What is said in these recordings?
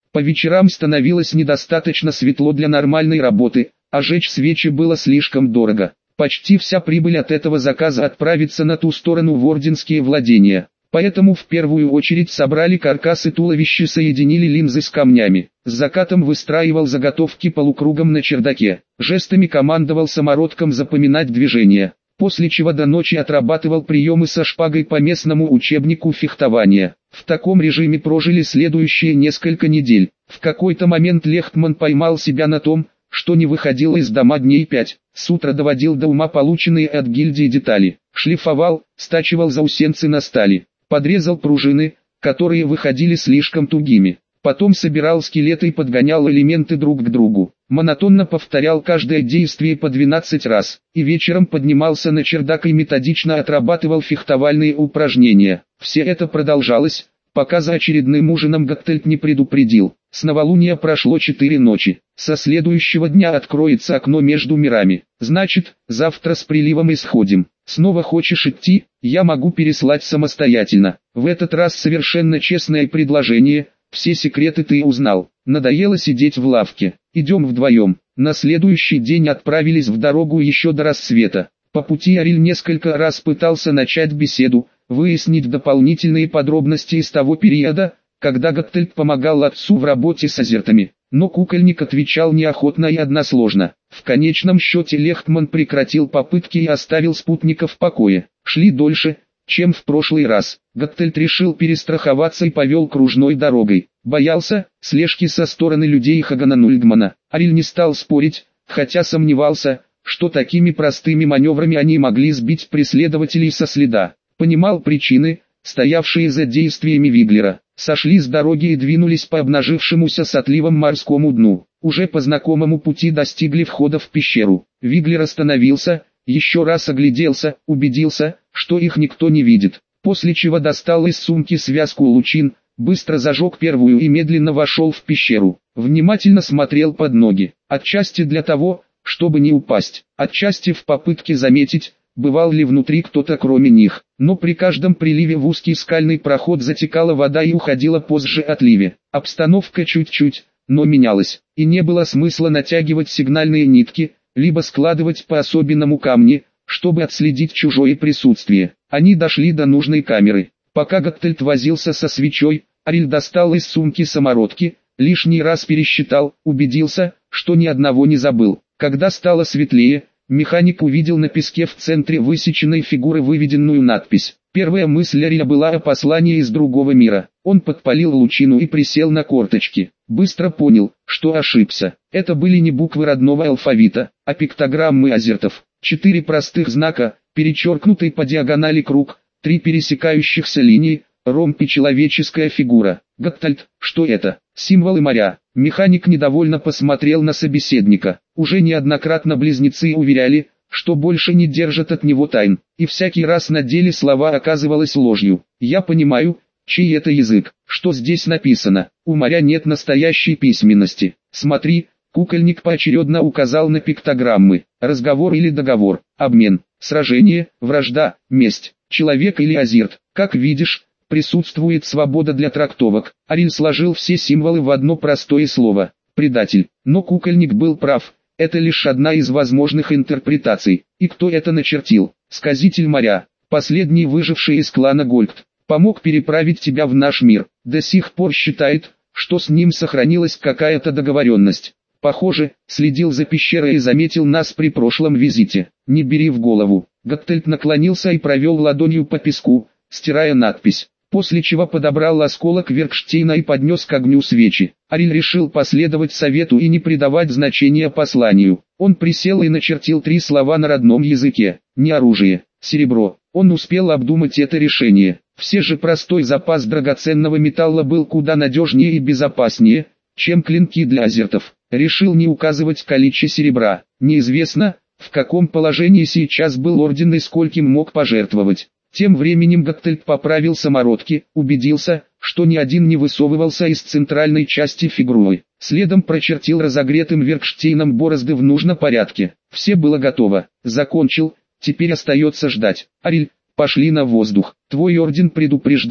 По вечерам становилось недостаточно светло для нормальной работы, а жечь свечи было слишком дорого. Почти вся прибыль от этого заказа отправится на ту сторону в орденские владения. Поэтому в первую очередь собрали каркасы туловища и соединили линзы с камнями. С закатом выстраивал заготовки полукругом на чердаке. Жестами командовал самородком запоминать движения. После чего до ночи отрабатывал приемы со шпагой по местному учебнику фехтования. В таком режиме прожили следующие несколько недель. В какой-то момент Лехтман поймал себя на том, что не выходил из дома дней 5. С утра доводил до ума полученные от гильдии детали. Шлифовал, стачивал заусенцы на стали. Подрезал пружины, которые выходили слишком тугими. Потом собирал скелеты и подгонял элементы друг к другу. Монотонно повторял каждое действие по 12 раз. И вечером поднимался на чердак и методично отрабатывал фехтовальные упражнения. Все это продолжалось, пока за очередным ужином Готтельт не предупредил. С новолуния прошло 4 ночи. Со следующего дня откроется окно между мирами. Значит, завтра с приливом исходим. Снова хочешь идти? Я могу переслать самостоятельно. В этот раз совершенно честное предложение. Все секреты ты узнал. Надоело сидеть в лавке. Идем вдвоем. На следующий день отправились в дорогу еще до рассвета. По пути Ариль несколько раз пытался начать беседу, выяснить дополнительные подробности из того периода, когда Готтельт помогал отцу в работе с азертами. Но кукольник отвечал неохотно и односложно. В конечном счете Лехтман прекратил попытки и оставил спутника в покое. Шли дольше, чем в прошлый раз. Готтельт решил перестраховаться и повел кружной дорогой. Боялся слежки со стороны людей Хагана Нульгмана. Ариль не стал спорить, хотя сомневался, что такими простыми маневрами они могли сбить преследователей со следа. Понимал причины, стоявшие за действиями Виглера. Сошли с дороги и двинулись по обнажившемуся с отливом морскому дну. Уже по знакомому пути достигли входа в пещеру. Виглер остановился, еще раз огляделся, убедился, что их никто не видит. После чего достал из сумки связку лучин, быстро зажег первую и медленно вошел в пещеру. Внимательно смотрел под ноги, отчасти для того, чтобы не упасть, отчасти в попытке заметить, бывал ли внутри кто-то кроме них. Но при каждом приливе в узкий скальный проход затекала вода и уходила позже отливе. Обстановка чуть-чуть, но менялась, и не было смысла натягивать сигнальные нитки, либо складывать по особенному камни, чтобы отследить чужое присутствие. Они дошли до нужной камеры. Пока Готтельт возился со свечой, Ариль достал из сумки самородки, лишний раз пересчитал, убедился, что ни одного не забыл. Когда стало светлее, механик увидел на песке в центре высеченной фигуры выведенную надпись. Первая мысль Ариля была о послании из другого мира. Он подпалил лучину и присел на корточки. Быстро понял, что ошибся. Это были не буквы родного алфавита, а пиктограммы азертов. 4 простых знака, перечеркнутый по диагонали круг, 3 пересекающихся линии, ромб и человеческая фигура. Готтельт, что это? Символы моря. Механик недовольно посмотрел на собеседника. Уже неоднократно близнецы уверяли, что больше не держат от него тайн, и всякий раз на деле слова оказывалось ложью. Я понимаю, чей это язык, что здесь написано. У моря нет настоящей письменности. Смотри, кукольник поочередно указал на пиктограммы. Разговор или договор, обмен, сражение, вражда, месть, человек или азирт. Как видишь, присутствует свобода для трактовок. Ариль сложил все символы в одно простое слово – предатель. Но кукольник был прав. Это лишь одна из возможных интерпретаций. И кто это начертил? Сказитель моря, последний выживший из клана Гольд, помог переправить тебя в наш мир. До сих пор считает, что с ним сохранилась какая-то договоренность. Похоже, следил за пещерой и заметил нас при прошлом визите. Не бери в голову. Готтельт наклонился и провел ладонью по песку, стирая надпись. После чего подобрал осколок Веркштейна и поднес к огню свечи. Ариль решил последовать совету и не придавать значения посланию. Он присел и начертил 3 слова на родном языке. Не оружие, серебро. Он успел обдумать это решение. Все же простой запас драгоценного металла был куда надежнее и безопаснее, чем клинки для азертов. Решил не указывать количество серебра. Неизвестно, в каком положении сейчас был орден и скольким мог пожертвовать. Тем временем Готтельт поправил самородки, убедился, что ни один не высовывался из центральной части фигуры. Следом прочертил разогретым Веркштейном борозды в нужном порядке. Все было готово. Закончил, теперь остается ждать. Ариль, пошли на воздух. Твой орден предупреждал,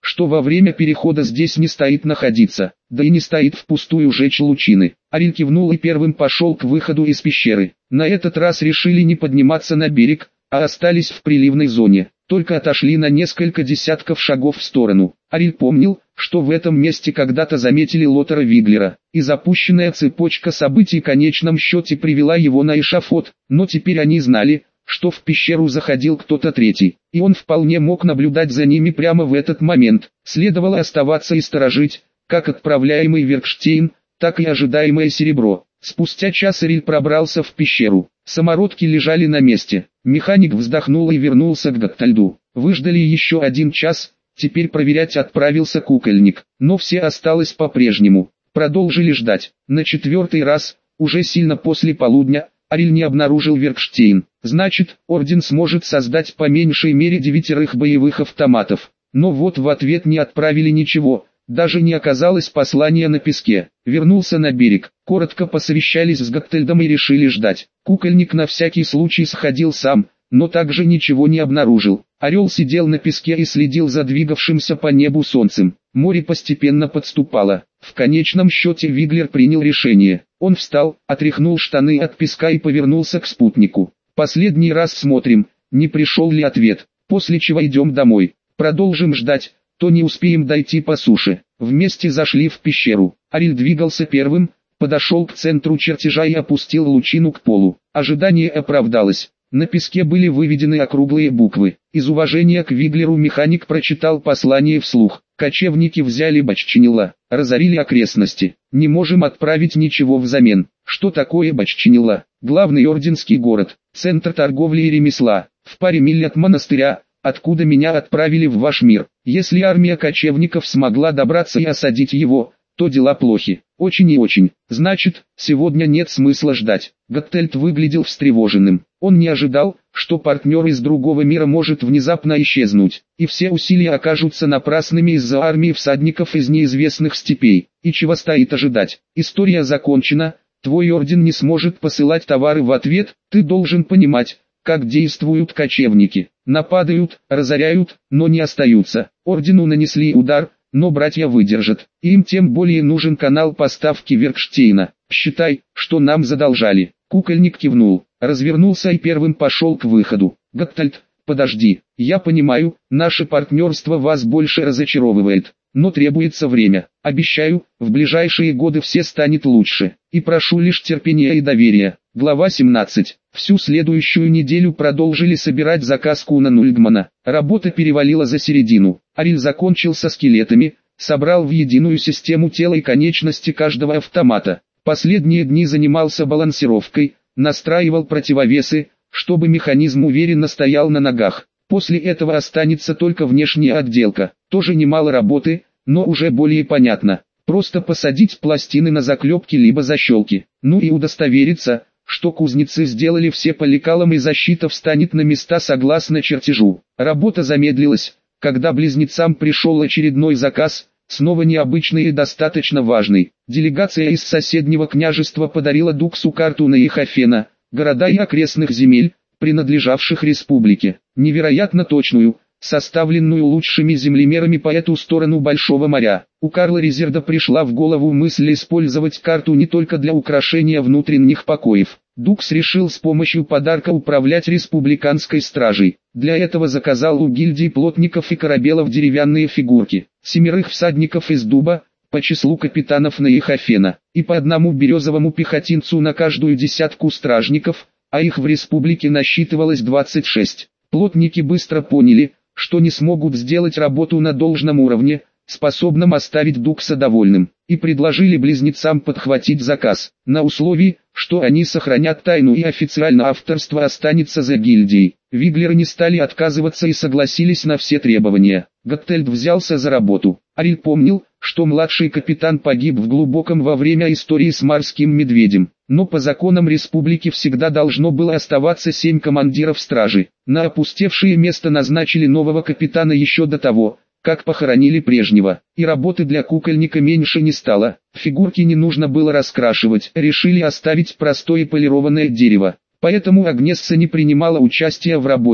что во время перехода здесь не стоит находиться, да и не стоит впустую жечь лучины. Ариль кивнул и первым пошел к выходу из пещеры. На этот раз решили не подниматься на берег, а остались в приливной зоне, только отошли на несколько десятков шагов в сторону. Ариль помнил, что в этом месте когда-то заметили Лотера Виглера, и запущенная цепочка событий в конечном счете привела его на эшафот, но теперь они знали, что в пещеру заходил кто-то третий, и он вполне мог наблюдать за ними прямо в этот момент. Следовало оставаться и сторожить, как отправляемый Веркштейн, так и ожидаемое серебро. Спустя час Ариль пробрался в пещеру. Самородки лежали на месте. Механик вздохнул и вернулся к Готтальду. Выждали еще 1 час, теперь проверять отправился кукольник, но все осталось по-прежнему. Продолжили ждать. На 4-й раз, уже сильно после полудня, Ариль не обнаружил Веркштейн. Значит, Орден сможет создать по меньшей мере 9 боевых автоматов. Но вот в ответ не отправили ничего, даже не оказалось послания на песке. Вернулся на берег, коротко посовещались с Готтельдом и решили ждать. Кукольник на всякий случай сходил сам, но также ничего не обнаружил. Орел сидел на песке и следил за двигавшимся по небу солнцем. Море постепенно подступало. В конечном счете Виглер принял решение. Он встал, отряхнул штаны от песка и повернулся к спутнику. «Последний раз смотрим, не пришел ли ответ, после чего идем домой. Продолжим ждать, то не успеем дойти по суше». Вместе зашли в пещеру. Ариль двигался первым, подошел к центру чертежа и опустил лучину к полу. Ожидание оправдалось. На песке были выведены округлые буквы. Из уважения к Виглеру механик прочитал послание вслух. Кочевники взяли Баччинила, разорили окрестности. Не можем отправить ничего взамен. Что такое Баччинила? Главный орденский город, центр торговли и ремесла, в паре миль от монастыря, откуда меня отправили в ваш мир. Если армия кочевников смогла добраться и осадить его, то дела плохи. Очень и очень. Значит, сегодня нет смысла ждать. Готтельд выглядел встревоженным. Он не ожидал, что партнер из другого мира может внезапно исчезнуть, и все усилия окажутся напрасными из-за армии всадников из неизвестных степей. И чего стоит ожидать? История закончена, твой орден не сможет посылать товары в ответ, ты должен понимать, как действуют кочевники. Нападают, разоряют, но не остаются. Ордену нанесли удар, но братья выдержат. Им тем более нужен канал поставки Веркштейна. Считай, что нам задолжали. Кукольник кивнул, развернулся и первым пошел к выходу. Готтельд, подожди, я понимаю, наше партнерство вас больше разочаровывает, но требуется время. Обещаю, в ближайшие годы все станет лучше. И прошу лишь терпения и доверия. Глава 17. Всю следующую неделю продолжили собирать заказ Куна Нульгмана. Работа перевалила за середину. Ариль закончил со скелетами, собрал в единую систему тело и конечности каждого автомата. Последние дни занимался балансировкой, настраивал противовесы, чтобы механизм уверенно стоял на ногах. После этого останется только внешняя отделка. Тоже немало работы, но уже более понятно. Просто посадить пластины на заклепки либо защелки. Ну и удостовериться, что кузнецы сделали все по лекалам и защита встанет на места согласно чертежу. Работа замедлилась, когда близнецам пришел очередной заказ, снова необычный и достаточно важный. Делегация из соседнего княжества подарила Дуксу карту Нейхофена, города и окрестных земель, принадлежавших республике, невероятно точную, составленную лучшими землемерами по эту сторону Большого моря. У Карла Резерда пришла в голову мысль использовать карту не только для украшения внутренних покоев. Дукс решил с помощью подарка управлять республиканской стражей. Для этого заказал у гильдии плотников и корабелов деревянные фигурки, 7 всадников из дуба, по числу капитанов Нейхофена, и по одному березовому пехотинцу на каждую десятку стражников, а их в республике насчитывалось 26. Плотники быстро поняли, что не смогут сделать работу на должном уровне, способном оставить Дукса довольным, и предложили близнецам подхватить заказ, на условии, что они сохранят тайну и официально авторство останется за гильдией. Виглеры не стали отказываться и согласились на все требования. Готтельд взялся за работу. Ариль помнил, что младший капитан погиб в глубоком во время истории с морским медведем, но по законам республики всегда должно было оставаться 7 командиров стражи. На опустевшее место назначили нового капитана еще до того, как похоронили прежнего, и работы для кукольника меньше не стало. Фигурки не нужно было раскрашивать, решили оставить простое полированное дерево. Поэтому Агнесса не принимала участия в работе,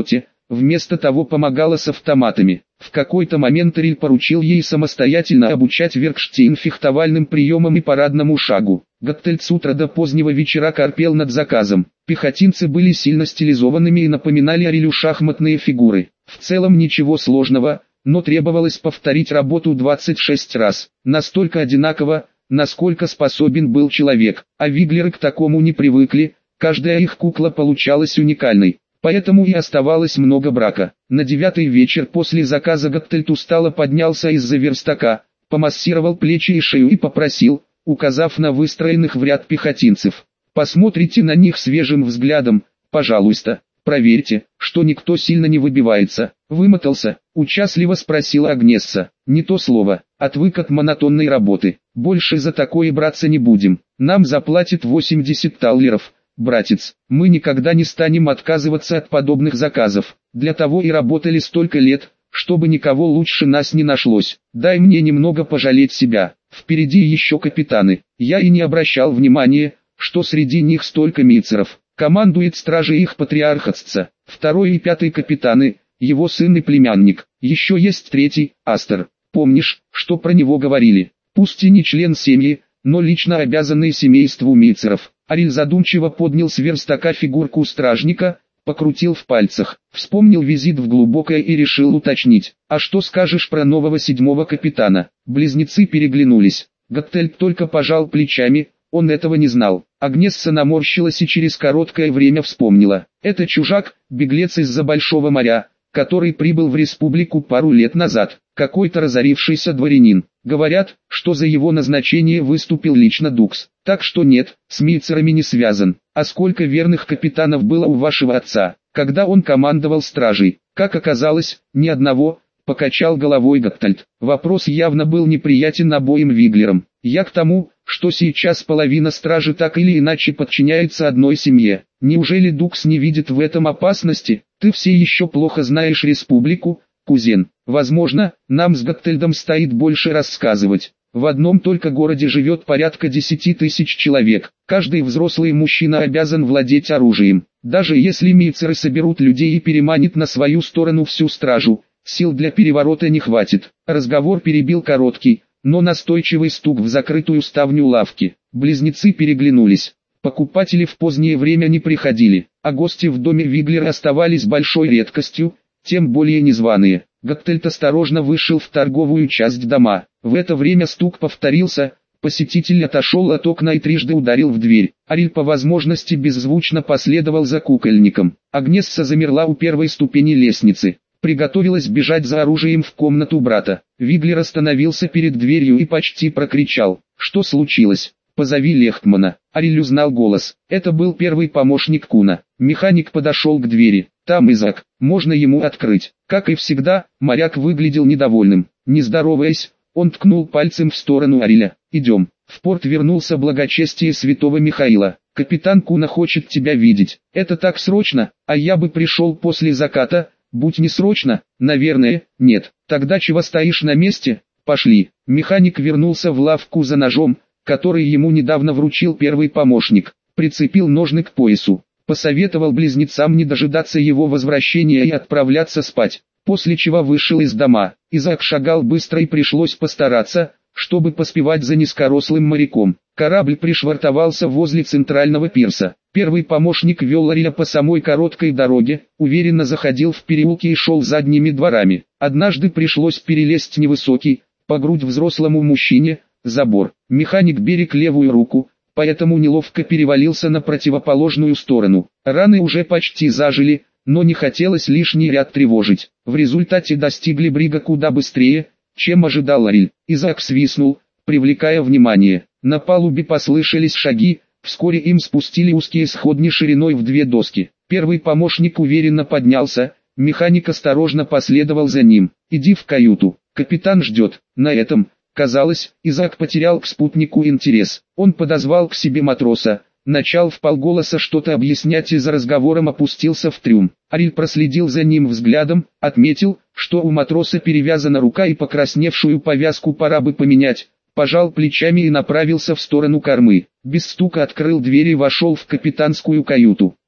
вместо того помогала с автоматами. В какой-то момент Ариль поручил ей самостоятельно обучать Вергштейн фехтовальным приемам и парадному шагу. Готтельд с утра до позднего вечера корпел над заказом. Пехотинцы были сильно стилизованными и напоминали Арилю шахматные фигуры. В целом ничего сложного, но требовалось повторить работу 26 раз. Настолько одинаково, насколько способен был человек, а Виглеры к такому не привыкли, каждая их кукла получалась уникальной. Поэтому и оставалось много брака. На 9-й вечер после заказа Готтельд устало поднялся из-за верстака, помассировал плечи и шею и попросил, указав на выстроенных в ряд пехотинцев: «Посмотрите на них свежим взглядом, пожалуйста, проверьте, что никто сильно не выбивается». «Вымотался?» – участливо спросила Агнесса. «Не то слово, отвык от монотонной работы. Больше за такое браться не будем. Нам заплатят 80 таллеров. Братец, мы никогда не станем отказываться от подобных заказов. Для того и работали столько лет, чтобы никого лучше нас не нашлось. Дай мне немного пожалеть себя. Впереди еще капитаны». Я и не обращал внимания, что среди них столько мицеров. Командует стражей их патриархатца. 2-й и 5-й капитаны, его сын и племянник. Еще есть 3-й, Астер. Помнишь, что про него говорили? Пусть и не член семьи, но лично обязанный семейству мицеров. Ариль задумчиво поднял с верстака фигурку стражника, покрутил в пальцах, вспомнил визит в Глубокое и решил уточнить: «А что скажешь про нового 7-го капитана?» Близнецы переглянулись. Готтельд только пожал плечами, он этого не знал. Агнесса наморщилась и через короткое время вспомнила: «Это чужак, беглец из-за Большого моря, который прибыл в республику пару лет назад, какой-то разорившийся дворянин. Говорят, что за его назначение выступил лично Дукс. Так что нет, с мицерами не связан. А сколько верных капитанов было у вашего отца, когда он командовал стражей?» «Как оказалось, ни одного», — покачал головой Готтельд. Вопрос явно был неприятен обоим Виглерам. «Я к тому, что сейчас половина стражи так или иначе подчиняется одной семье. Неужели Дукс не видит в этом опасности? Ты все еще плохо знаешь республику, кузен. Возможно, нам с Готтельдом стоит больше рассказывать. В одном только городе живет порядка 10 тысяч человек. Каждый взрослый мужчина обязан владеть оружием. Даже если мицеры соберут людей и переманят на свою сторону всю стражу, сил для переворота не хватит». Разговор перебил короткий, но настойчивый стук в закрытую ставню лавки. Близнецы переглянулись. Покупатели в позднее время не приходили, а гости в доме Виглера оставались большой редкостью, тем более незваные. Готтельд осторожно вышел в торговую часть дома. В это время стук повторился, посетитель отошел от окна и трижды ударил в дверь. Ариль по возможности беззвучно последовал за кукольником. Агнесса замерла у первой ступени лестницы. Приготовилась бежать за оружием в комнату брата. Виглер остановился перед дверью и почти прокричал: «Что случилось? Позови Лехтмана». Ариль узнал голос. Это был первый помощник Куна. Механик подошел к двери. «Там Изак, можно ему открыть». Как и всегда, моряк выглядел недовольным. Не здороваясь, он ткнул пальцем в сторону Ариля. «Идем». В порт вернулся благочестие святого Михаила. «Капитан Куна хочет тебя видеть». «Это так срочно, а я бы пришел после заката». «Будь не срочно, наверное, нет. Тогда чего стоишь на месте? Пошли». Механик вернулся в лавку за ножом, который ему недавно вручил первый помощник. Прицепил ножны к поясу. Посоветовал близнецам не дожидаться его возвращения и отправляться спать. После чего вышел из дома. Изак шагал быстро и пришлось постараться, чтобы поспевать за низкорослым моряком. Корабль пришвартовался возле центрального пирса. Первый помощник вел Ариля по самой короткой дороге, уверенно заходил в переулки и шел задними дворами. Однажды пришлось перелезть невысокий, по грудь взрослому мужчине, забор. Механик берег левую руку, поэтому неловко перевалился на противоположную сторону. Раны уже почти зажили, но не хотелось лишний ряд тревожить. В результате достигли брига куда быстрее, чем ожидал Ариль. Изак свистнул, привлекая внимание. На палубе послышались шаги, вскоре им спустили узкие сходни шириной в 2 доски. Первый помощник уверенно поднялся, механик осторожно последовал за ним. «Иди в каюту, капитан ждет». На этом, казалось, Изак потерял к спутнику интерес. Он подозвал к себе матроса, начал вполголоса что-то объяснять и за разговором опустился в трюм. Ариль проследил за ним взглядом, отметил, что у матроса перевязана рука и покрасневшую повязку пора бы поменять. Пожал плечами и направился в сторону кормы. Без стука открыл дверь и вошел в капитанскую каюту.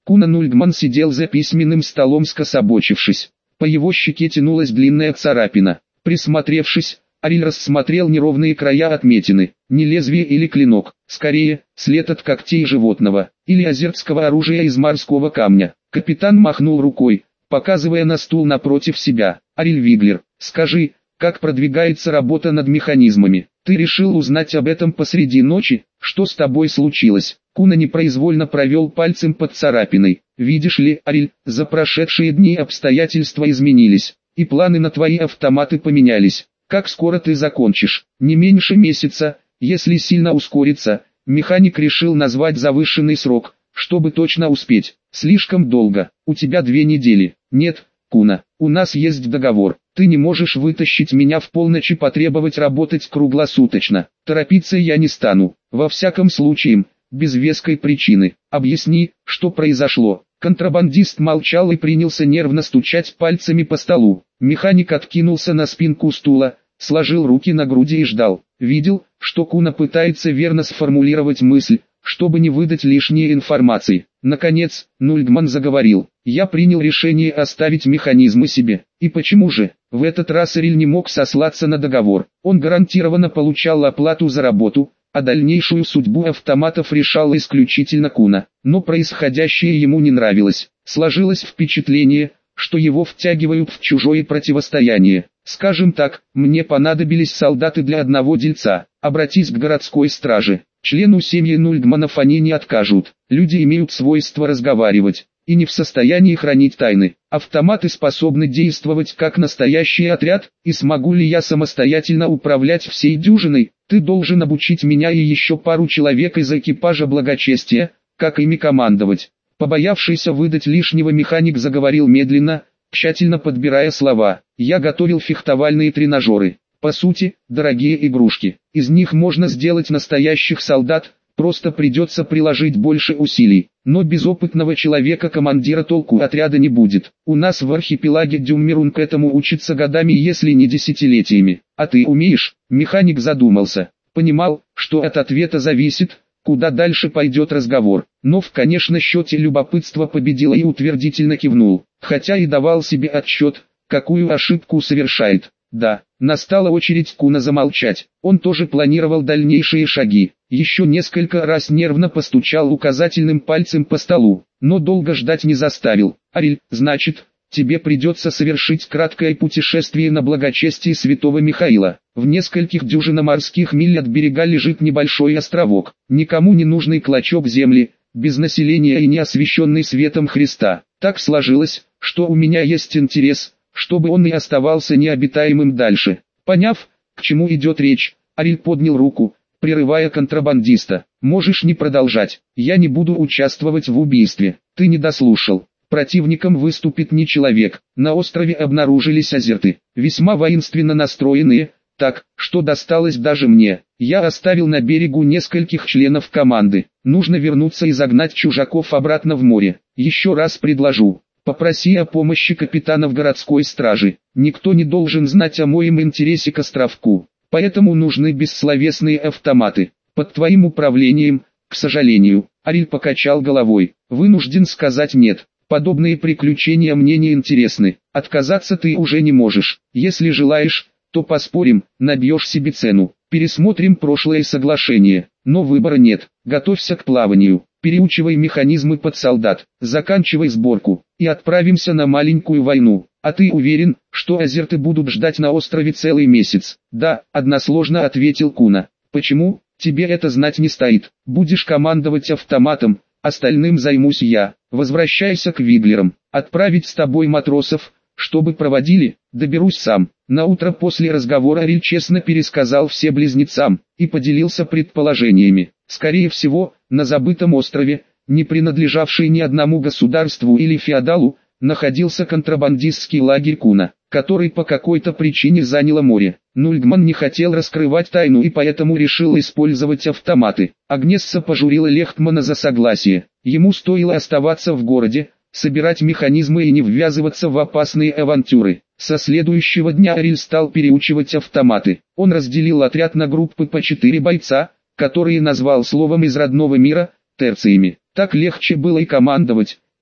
Куна Нульгман сидел за письменным столом скособочившись. По его щеке тянулась длинная царапина. Присмотревшись, Ариль рассмотрел неровные края отметины. Не лезвие или клинок, скорее, след от когтей животного, или азертского оружия из морского камня. Капитан махнул рукой, показывая на стул напротив себя. «Ариль Виглер, скажи, как продвигается работа над механизмами? Ты решил узнать об этом посреди ночи? Что с тобой случилось?» Куна непроизвольно провел пальцем под царапиной. «Видишь ли, Ариль, за прошедшие дни обстоятельства изменились, и планы на твои автоматы поменялись. Как скоро ты закончишь? Не меньше месяца, если сильно ускориться». Механик решил назвать завышенный срок, чтобы точно успеть. «Слишком долго, у тебя 2 недели». «Нет, Куна, у нас есть договор. Ты не можешь вытащить меня в полночь и потребовать работать круглосуточно. Торопиться я не стану, во всяком случае, без веской причины. Объясни, что произошло». Контрабандист молчал и принялся нервно стучать пальцами по столу. Механик откинулся на спинку стула, сложил руки на груди и ждал. Видел, что Куна пытается верно сформулировать мысль, чтобы не выдать лишней информации. Наконец, Нульгман заговорил. «Я принял решение оставить механизмы себе. И почему же?» В этот раз Ариль не мог сослаться на договор. Он гарантированно получал оплату за работу, а дальнейшую судьбу автоматов решала исключительно Куна. Но происходящее ему не нравилось. Сложилось впечатление, что его втягивают в чужое противостояние. «Скажем так, мне понадобились солдаты для одного дельца. Обратись к городской страже. Члену семьи Нульгманов они не откажут. Люди имеют свойство разговаривать и не в состоянии хранить тайны. Автоматы способны действовать как настоящий отряд, и смогу ли я самостоятельно управлять всей дюжиной? Ты должен обучить меня и еще пару человек из экипажа благочестия, как ими командовать». Побоявшийся выдать лишнего механик заговорил медленно, тщательно подбирая слова. «Я готовил фехтовальные тренажеры. По сути, дорогие игрушки. Из них можно сделать настоящих солдат, просто придется приложить больше усилий. Но без опытного человека-командира толку отряда не будет. У нас в архипелаге Дюммерунг этому учится годами, если не десятилетиями. А ты умеешь?» Механик задумался. Понимал, что от ответа зависит, куда дальше пойдет разговор. Но в конечном счете любопытство победило и утвердительно кивнул. Хотя и давал себе отчет, какую ошибку совершает. Да, настала очередь Куна замолчать. Он тоже планировал дальнейшие шаги. Еще несколько раз нервно постучал указательным пальцем по столу, но долго ждать не заставил. «Ариль, значит, тебе придется совершить краткое путешествие на благочестие святого Михаила. В нескольких дюжинах морских миль от берега лежит небольшой островок, никому не нужный клочок земли, без населения и не освященный светом Христа. Так сложилось, что у меня есть интерес, чтобы он и оставался необитаемым дальше». Поняв, к чему идет речь, Ариль поднял руку, прерывая контрабандиста. «Можешь не продолжать, я не буду участвовать в убийстве. Ты не дослушал. Противником выступит не человек. На острове обнаружились азерты, весьма воинственно настроенные, так, что досталось даже мне. Я оставил на берегу нескольких членов команды. Нужно вернуться и загнать чужаков обратно в море. Еще раз предложу. Попроси о помощи капитанов городской стражи. Никто не должен знать о моем интересе к островку. Поэтому нужны бессловесные автоматы. Под твоим управлением, к сожалению». Ариль покачал головой. «Вынужден сказать нет. Подобные приключения мне не интересны. Отказаться ты уже не можешь. Если желаешь, то поспорим, набьешь себе цену. Пересмотрим прошлое соглашение. Но выбора нет. Готовься к плаванию. Переучивай механизмы под солдат. Заканчивай сборку. И отправимся на маленькую войну. А ты уверен, что азерты будут ждать на острове целый месяц?» «Да», односложно ответил Куна. «Почему? Тебе это знать не стоит. Будешь командовать автоматом, остальным займусь я. Возвращайся к Виглерам. Отправить с тобой матросов, чтобы проводили, доберусь сам». Наутро после разговора Ариль честно пересказал все близнецам и поделился предположениями. Скорее всего, на забытом острове, не принадлежавший ни одному государству или феодалу, находился контрабандистский лагерь Куна, который по какой-то причине заняло море. Нульгман не хотел раскрывать тайну и поэтому решил использовать автоматы. Агнесса пожурила Лехтмана за согласие. Ему стоило оставаться в городе, собирать механизмы и не ввязываться в опасные авантюры. Со следующего дня Ариль стал переучивать автоматы. Он разделил отряд на группы по 4 бойца, которые назвал словом из родного мира – терциями. Так легче было и командовать,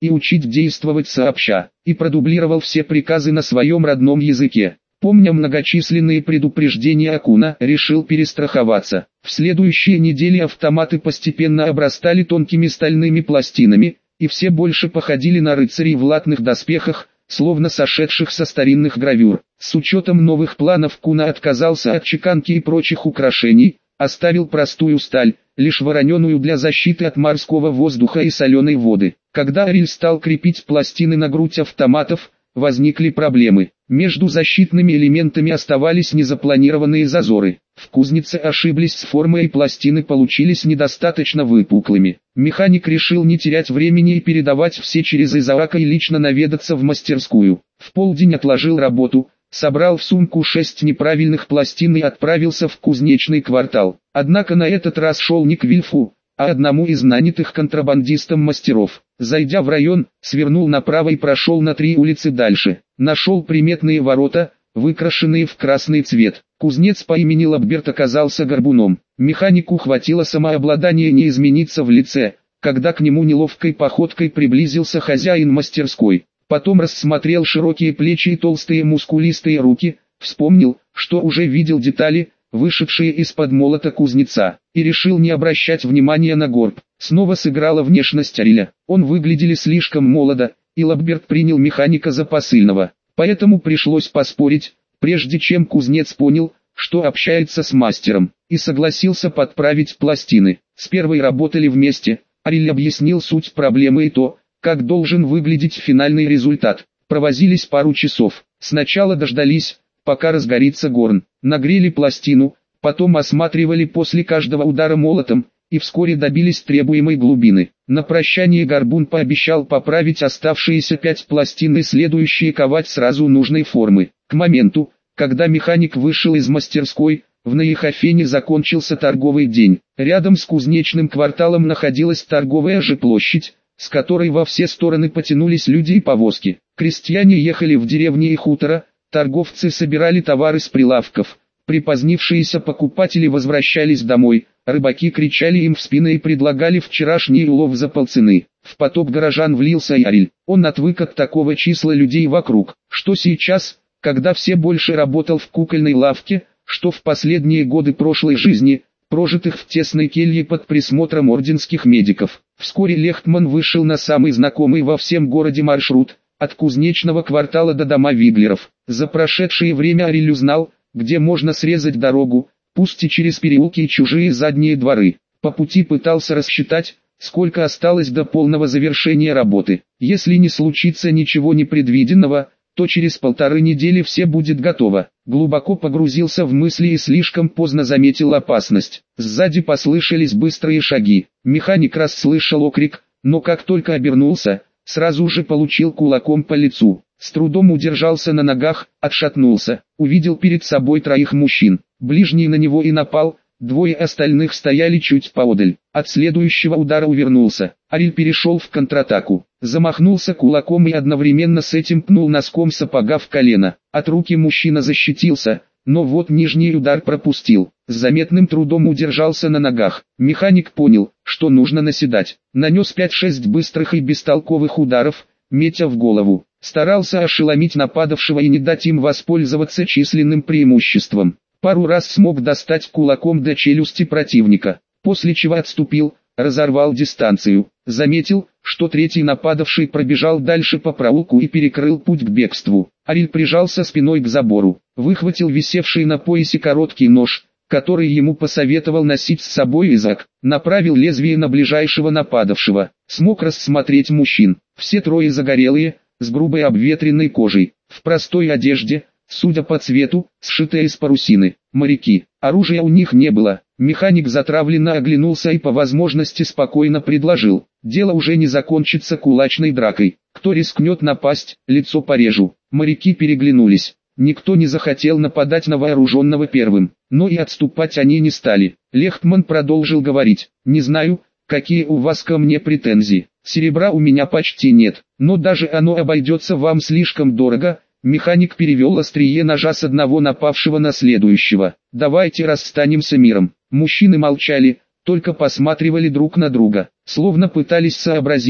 и учить действовать сообща, и продублировал все приказы на своем родном языке. Помня многочисленные предупреждения Акуна, решил перестраховаться. В следующие недели автоматы постепенно обрастали тонкими стальными пластинами, и все больше походили на рыцарей в латных доспехах, словно сошедших со старинных гравюр. С учетом новых планов Куна отказался от чеканки и прочих украшений, оставил простую сталь, лишь вороненую для защиты от морского воздуха и соленой воды. Когда Ариль стал крепить пластины на грудь автоматов, возникли проблемы. Между защитными элементами оставались незапланированные зазоры. В кузнице ошиблись с формой и пластины получились недостаточно выпуклыми. Механик решил не терять времени и передавать все через Изаака и лично наведаться в мастерскую. В полдень отложил работу, собрал в сумку 6 неправильных пластин и отправился в кузнечный квартал. Однако на этот раз шел не к Вильфу, а одному из нанятых контрабандистом мастеров. Зайдя в район, свернул направо и прошел на 3 улицы дальше. Нашел приметные ворота, выкрашенные в красный цвет. Кузнец по имени Лабберт оказался горбуном. Механику хватило самообладания не измениться в лице, когда к нему неловкой походкой приблизился хозяин мастерской. Потом рассмотрел широкие плечи и толстые мускулистые руки, вспомнил, что уже видел детали, вышедшие из-под молота кузнеца, и решил не обращать внимания на горб. Снова сыграла внешность Ариля. Он выглядели слишком молодо, и Лабберт принял механика за посыльного. Поэтому пришлось поспорить, прежде чем кузнец понял, что общается с мастером, и согласился подправить пластины. С первой работали вместе, Ариль объяснил суть проблемы и то, как должен выглядеть финальный результат. Провозились пару часов. Сначала дождались, пока разгорится горн, нагрели пластину, потом осматривали после каждого удара молотом, и вскоре добились требуемой глубины. На прощание горбун пообещал поправить оставшиеся 5 пластин и следующие ковать сразу нужной формы. К моменту, когда механик вышел из мастерской, в Наихофене закончился торговый день. Рядом с кузнечным кварталом находилась торговая же площадь, с которой во все стороны потянулись люди и повозки. Крестьяне ехали в деревни и хутора, торговцы собирали товары с прилавков, припозднившиеся покупатели возвращались домой, рыбаки кричали им в спины и предлагали вчерашний улов за полцены. В поток горожан влился и Ариль. Он отвык от такого числа людей вокруг, что сейчас, когда все больше работал в кукольной лавке, что в последние годы прошлой жизни, прожитых в тесной келье под присмотром орденских медиков. Вскоре Лехтман вышел на самый знакомый во всем городе маршрут, от кузнечного квартала до дома Виглеров. За прошедшее время Ариль узнал, где можно срезать дорогу, пусть и через переулки и чужие задние дворы. По пути пытался рассчитать, сколько осталось до полного завершения работы. Если не случится ничего непредвиденного, то через 1,5 недели все будет готово. Глубоко погрузился в мысли и слишком поздно заметил опасность. Сзади послышались быстрые шаги. Механик расслышал окрик, но как только обернулся, сразу же получил кулаком по лицу. С трудом удержался на ногах, отшатнулся. Увидел перед собой 3 мужчин. Ближний на него и напал, 2 остальных стояли чуть поодаль. От следующего удара увернулся. Ариль перешел в контратаку. Замахнулся кулаком и одновременно с этим пнул носком сапога в колено. От руки мужчина защитился, но вот нижний удар пропустил. С заметным трудом удержался на ногах. Механик понял, что нужно наседать. Нанес 5-6 быстрых и бестолковых ударов, метя в голову. Старался ошеломить нападавшего и не дать им воспользоваться численным преимуществом. Пару раз смог достать кулаком до челюсти противника, после чего отступил, разорвал дистанцию. Заметил, что 3-й нападавший пробежал дальше по проулку и перекрыл путь к бегству. Ариль прижался спиной к забору, выхватил висевший на поясе короткий нож, который ему посоветовал носить с собой Изаак, направил лезвие на ближайшего нападавшего. Смог рассмотреть мужчин, все 3 загорелые, с грубой обветренной кожей, в простой одежде, судя по цвету, сшитая из парусины. Моряки. Оружия у них не было. Механик затравленно оглянулся и по возможности спокойно предложил: дело уже не закончится кулачной дракой. Кто рискнет напасть, лицо порежу. Моряки переглянулись. Никто не захотел нападать на вооруженного первым, но и отступать они не стали. Лехтман продолжил говорить: не знаю, какие у вас ко мне претензии. Серебра у меня почти нет, но даже оно обойдется вам слишком дорого. Механик перевел острие ножа с одного напавшего на следующего. Давайте расстанемся миром. Мужчины молчали, только посматривали друг на друга, словно пытались сообразить,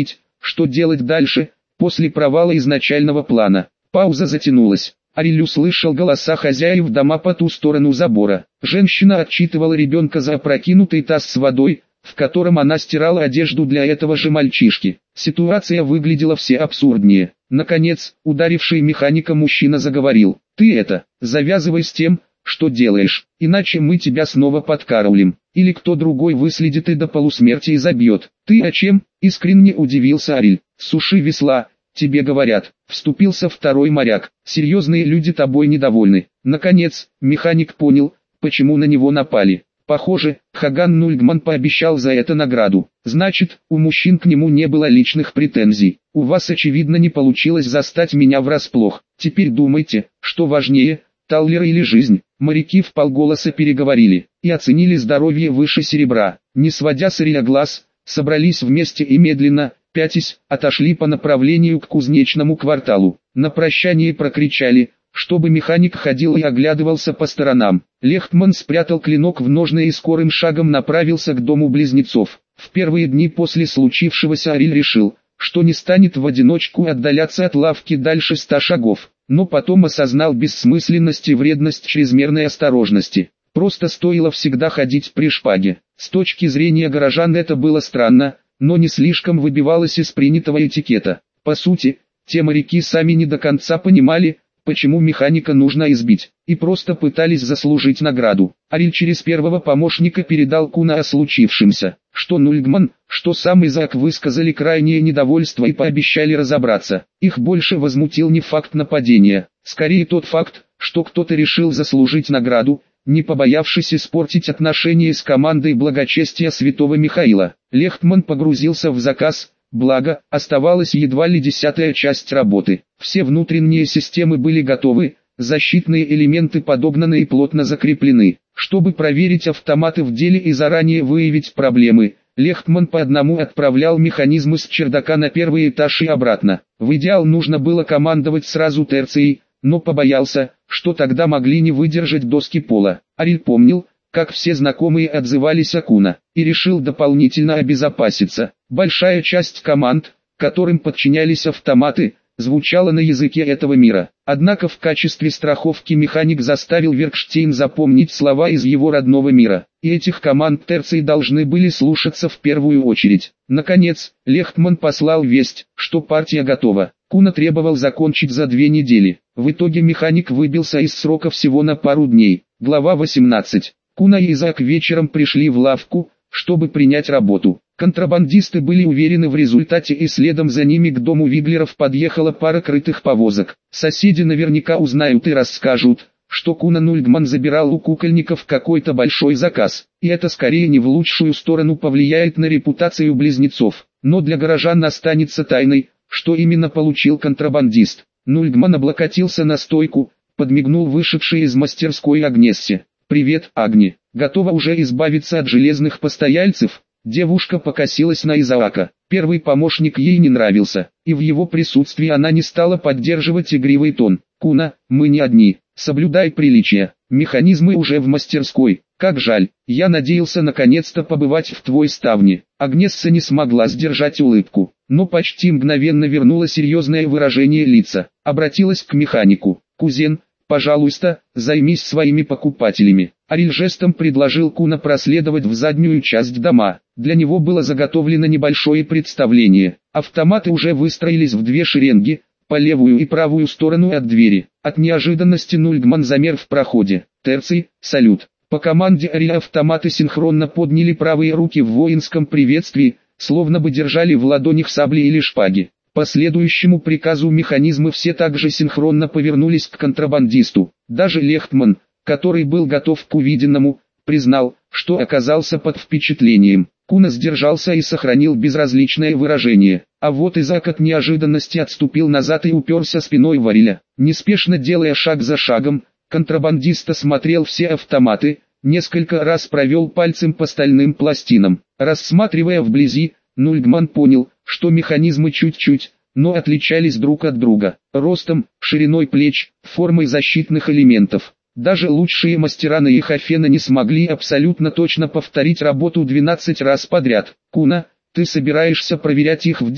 что делать дальше, после провала изначального плана. Пауза затянулась. Ариль услышал голоса хозяев дома по ту сторону забора. Женщина отчитывала ребенка за опрокинутый таз с водой, в котором она стирала одежду для этого же мальчишки. Ситуация выглядела все абсурднее. Наконец, ударивший механика мужчина заговорил. «Ты это, завязывай с тем, что делаешь, иначе мы тебя снова подкараулим. Или кто другой выследит и до полусмерти забьет». «Ты о чем?» — искренне удивился Ариль. «Суши весла, тебе говорят», — вступился второй моряк. «Серьезные люди тобой недовольны». Наконец, механик понял, почему на него напали. Похоже, Хаган Нульгман пообещал за это награду. Значит, у мужчин к нему не было личных претензий. «У вас очевидно не получилось застать меня врасплох. Теперь думайте, что важнее, таллер или жизнь». Моряки вполголоса переговорили и оценили здоровье выше серебра. Не сводя с Ариля глаз, собрались вместе и медленно, пятясь, отошли по направлению к кузнечному кварталу. На прощание прокричали, чтобы механик ходил и оглядывался по сторонам. Лехтман спрятал клинок в ножны и скорым шагом направился к дому близнецов. В первые дни после случившегося Ариль решил, что не станет в одиночку отдаляться от лавки дальше 100 шагов, но потом осознал бессмысленность и вредность чрезмерной осторожности. Просто стоило всегда ходить при шпаге. С точки зрения горожан это было странно, но не слишком выбивалось из принятого этикета. По сути, те моряки сами не до конца понимали, почему механика нужно избить, и просто пытались заслужить награду. Ариль через первого помощника передал Куна о случившемся, что Нульгман, что сам Изаак высказали крайнее недовольство и пообещали разобраться. Их больше возмутил не факт нападения, скорее тот факт, что кто-то решил заслужить награду, не побоявшись испортить отношения с командой благочестия святого Михаила. Лехтман погрузился в заказ, благо, оставалась едва ли 10-я часть работы. Все внутренние системы были готовы, защитные элементы подогнаны и плотно закреплены. Чтобы проверить автоматы в деле и заранее выявить проблемы, Лехтман по одному отправлял механизмы с чердака на первый этаж и обратно. В идеал нужно было командовать сразу терцией, но побоялся, что тогда могли не выдержать доски пола. Ариль помнил, как все знакомые отзывались о Куна, и решил дополнительно обезопаситься. Большая часть команд, которым подчинялись автоматы, звучала на языке этого мира. Однако в качестве страховки механик заставил Веркштейн запомнить слова из его родного мира, и этих команд терции должны были слушаться в первую очередь. Наконец, Лехтман послал весть, что партия готова. Куна требовал закончить за 2 недели. В итоге механик выбился из срока всего на пару дней. Глава 18. Куна и Изаак вечером пришли в лавку, чтобы принять работу. Контрабандисты были уверены в результате, и следом за ними к дому Виглеров подъехала пара крытых повозок. Соседи наверняка узнают и расскажут, что Куна Нульгман забирал у кукольников какой-то большой заказ, и это скорее не в лучшую сторону повлияет на репутацию близнецов. Но для горожан останется тайной, что именно получил контрабандист. Нульгман облокотился на стойку, подмигнул вышедшей из мастерской Агнессе. «Привет, Агни, готова уже избавиться от железных постояльцев?» Девушка покосилась на Изаака. Первый помощник ей не нравился, и в его присутствии она не стала поддерживать игривый тон. «Куна, мы не одни, соблюдай приличия, механизмы уже в мастерской, как жаль, я надеялся наконец-то побывать в твой ставне». Агнесса не смогла сдержать улыбку, но почти мгновенно вернула серьезное выражение лица, обратилась к механику. «Кузен, пожалуйста, займись своими покупателями». Ариль жестом предложил Куна проследовать в заднюю часть дома. Для него было заготовлено небольшое представление. Автоматы уже выстроились в 2 шеренги, по левую и правую сторону от двери. От неожиданности Нульгман замер в проходе. «Терций, салют». По команде Ариля автоматы синхронно подняли правые руки в воинском приветствии, словно бы держали в ладонях сабли или шпаги. По следующему приказу механизмы все также синхронно повернулись к контрабандисту. Даже Лехтман, который был готов к увиденному, признал, что оказался под впечатлением. Куна сдержался и сохранил безразличное выражение. А вот Изаак от неожиданности отступил назад и уперся спиной в Ариля. Неспешно делая шаг за шагом, контрабандист осмотрел все автоматы, несколько раз провел пальцем по стальным пластинам. Рассматривая вблизи, Нульгман понял, что механизмы чуть-чуть, но отличались друг от друга, ростом, шириной плеч, формой защитных элементов. Даже лучшие мастера на Ехофена не смогли абсолютно точно повторить работу 12 раз подряд. «Куна, ты собираешься проверять их в деле?»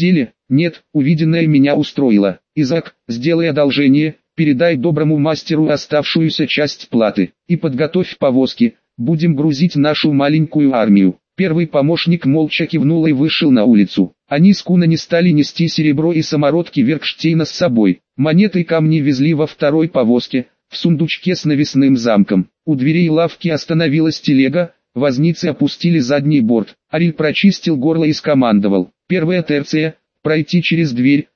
Нет, увиденное меня устроило. Изак, сделай одолжение, передай доброму мастеру оставшуюся часть платы, и подготовь повозки, будем грузить нашу маленькую армию. Первый помощник молча кивнул и вышел на улицу. Они с Куна не стали нести серебро и самородки Веркштейна с собой. Монеты и камни везли во второй повозке, в сундучке с навесным замком. У дверей лавки остановилась телега, возницы опустили задний борт. Ариль прочистил горло и скомандовал. Первая терция, пройти через дверь,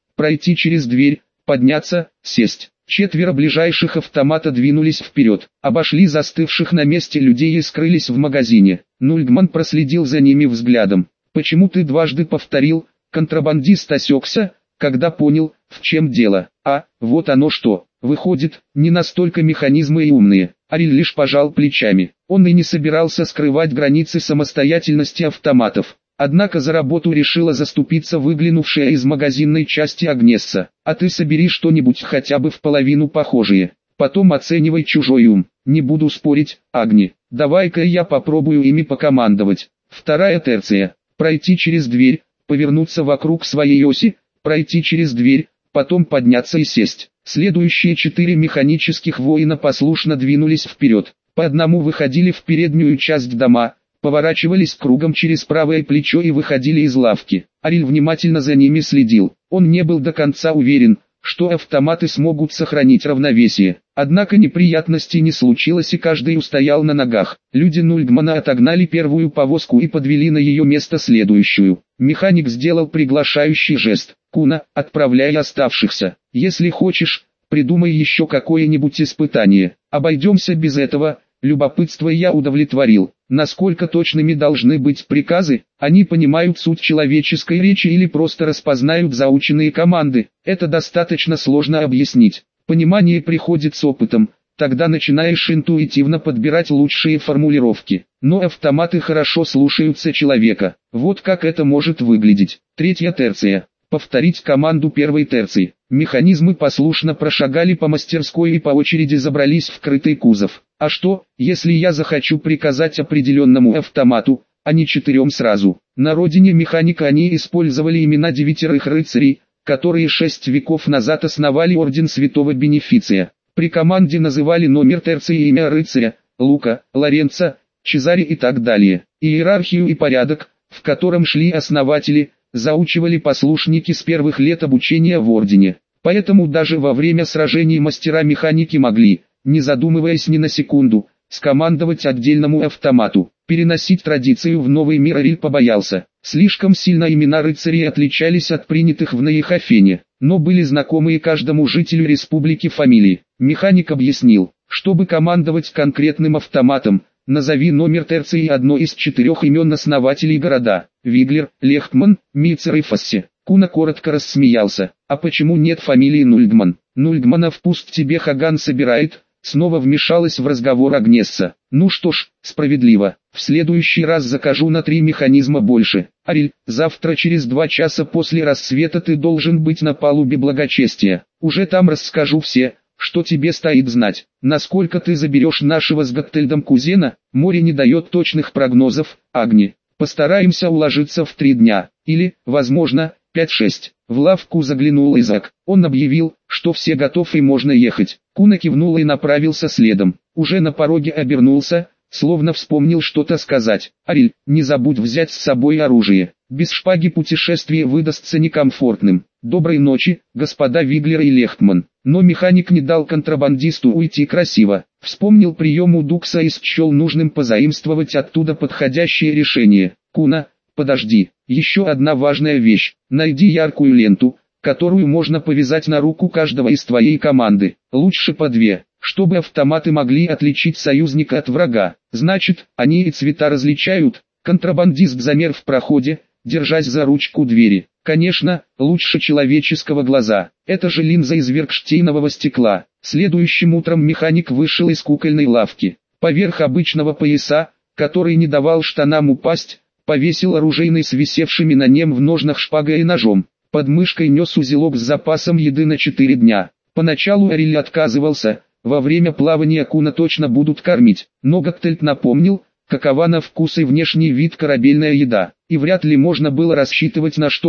подняться, сесть. Четверо ближайших автомата двинулись вперед, обошли застывших на месте людей и скрылись в магазине. Нульгман проследил за ними взглядом. «Почему ты дважды повторил?» Контрабандист осекся, когда понял, в чем дело. «А, вот оно что, выходит, не настолько механизмы и умные». Ариль лишь пожал плечами. Он и не собирался скрывать границы самостоятельности автоматов. Однако за работу решила заступиться выглянувшая из магазинной части Агнесса. «А ты собери что-нибудь хотя бы в половину похожее. Потом оценивай чужой ум. Не буду спорить, Агни. Давай-ка я попробую ими покомандовать». Вторая терция. Пройти через дверь, повернуться вокруг своей оси, пройти через дверь, потом подняться и сесть. Следующие 4 механических воина послушно двинулись вперед. По одному выходили в переднюю часть дома, поворачивались кругом через правое плечо и выходили из лавки. Ариль внимательно за ними следил. Он не был до конца уверен, что автоматы смогут сохранить равновесие. Однако неприятностей не случилось и каждый устоял на ногах. Люди Нульгмана отогнали первую повозку и подвели на ее место следующую. Механик сделал приглашающий жест. «Куна, отправляй оставшихся. Если хочешь, придумай еще какое-нибудь испытание. Обойдемся без этого». Любопытство я удовлетворил. Насколько точными должны быть приказы? Они понимают суть человеческой речи или просто распознают заученные команды? Это достаточно сложно объяснить. Понимание приходит с опытом. Тогда начинаешь интуитивно подбирать лучшие формулировки. Но автоматы хорошо слушаются человека. Вот как это может выглядеть. Третья терция. Повторить команду первой терции. Механизмы послушно прошагали по мастерской и по очереди забрались в крытый кузов. А что, если я захочу приказать определенному автомату, а не 4 сразу? На родине механика они использовали имена 9 рыцарей, которые 6 веков назад основали орден Святого Бенефиция. При команде называли номер терции и имя рыцаря, Лука, Лоренцо, Чезаре и так далее. Иерархию и порядок, в котором шли основатели, заучивали послушники с первых лет обучения в ордене. Поэтому даже во время сражений мастера-механики могли, не задумываясь ни на секунду, скомандовать отдельному автомату. Переносить традицию в новый мир Ариль побоялся. Слишком сильно имена рыцарей отличались от принятых в Наихофене, но были знакомые каждому жителю республики фамилии. Механик объяснил, чтобы командовать конкретным автоматом, назови номер терции одно из 4 имен основателей города. Виглер, Лехтман, Мицер и Фассе. Куна коротко рассмеялся. А почему нет фамилии Нульгман? Нульгманов пусть тебе Хаган собирает. Снова вмешалась в разговор Агнесса. Ну что ж, справедливо. В следующий раз закажу на 3 механизма больше. Ариль, завтра через 2 часа после рассвета ты должен быть на палубе благочестия. Уже там расскажу все, что тебе стоит знать. Насколько ты заберешь нашего с Гаттельдом кузена? Море не дает точных прогнозов, Агни. Постараемся уложиться в 3 дня. Или, возможно, 5-6. В лавку заглянул Изак. Он объявил, что все готовы и можно ехать. Куна кивнул и направился следом. Уже на пороге обернулся, словно вспомнил что-то сказать. Ариль, не забудь взять с собой оружие. Без шпаги путешествие выдастся некомфортным. Доброй ночи, господа Виглер и Лехтман. Но механик не дал контрабандисту уйти красиво. Вспомнил прием у Дукса и счел нужным позаимствовать оттуда подходящее решение. Куна, подожди, еще одна важная вещь. Найди яркую ленту, которую можно повязать на руку каждого из твоей команды. Лучше по 2, чтобы автоматы могли отличить союзника от врага. Значит, они и цвета различают. Контрабандист замер в проходе, держась за ручку двери. Конечно, лучше человеческого глаза. Это же линза из веркштейнового стекла. Следующим утром механик вышел из кукольной лавки. Поверх обычного пояса, который не давал штанам упасть, повесил оружейный с висевшими на нем в ножнах шпагой и ножом. Под мышкой нес узелок с запасом еды на 4 дня. Поначалу Ариль отказывался, во время плавания Куна точно будут кормить. Но Гаттельд напомнил, какова на вкус и внешний вид корабельная еда, и вряд ли можно было рассчитывать на что-то,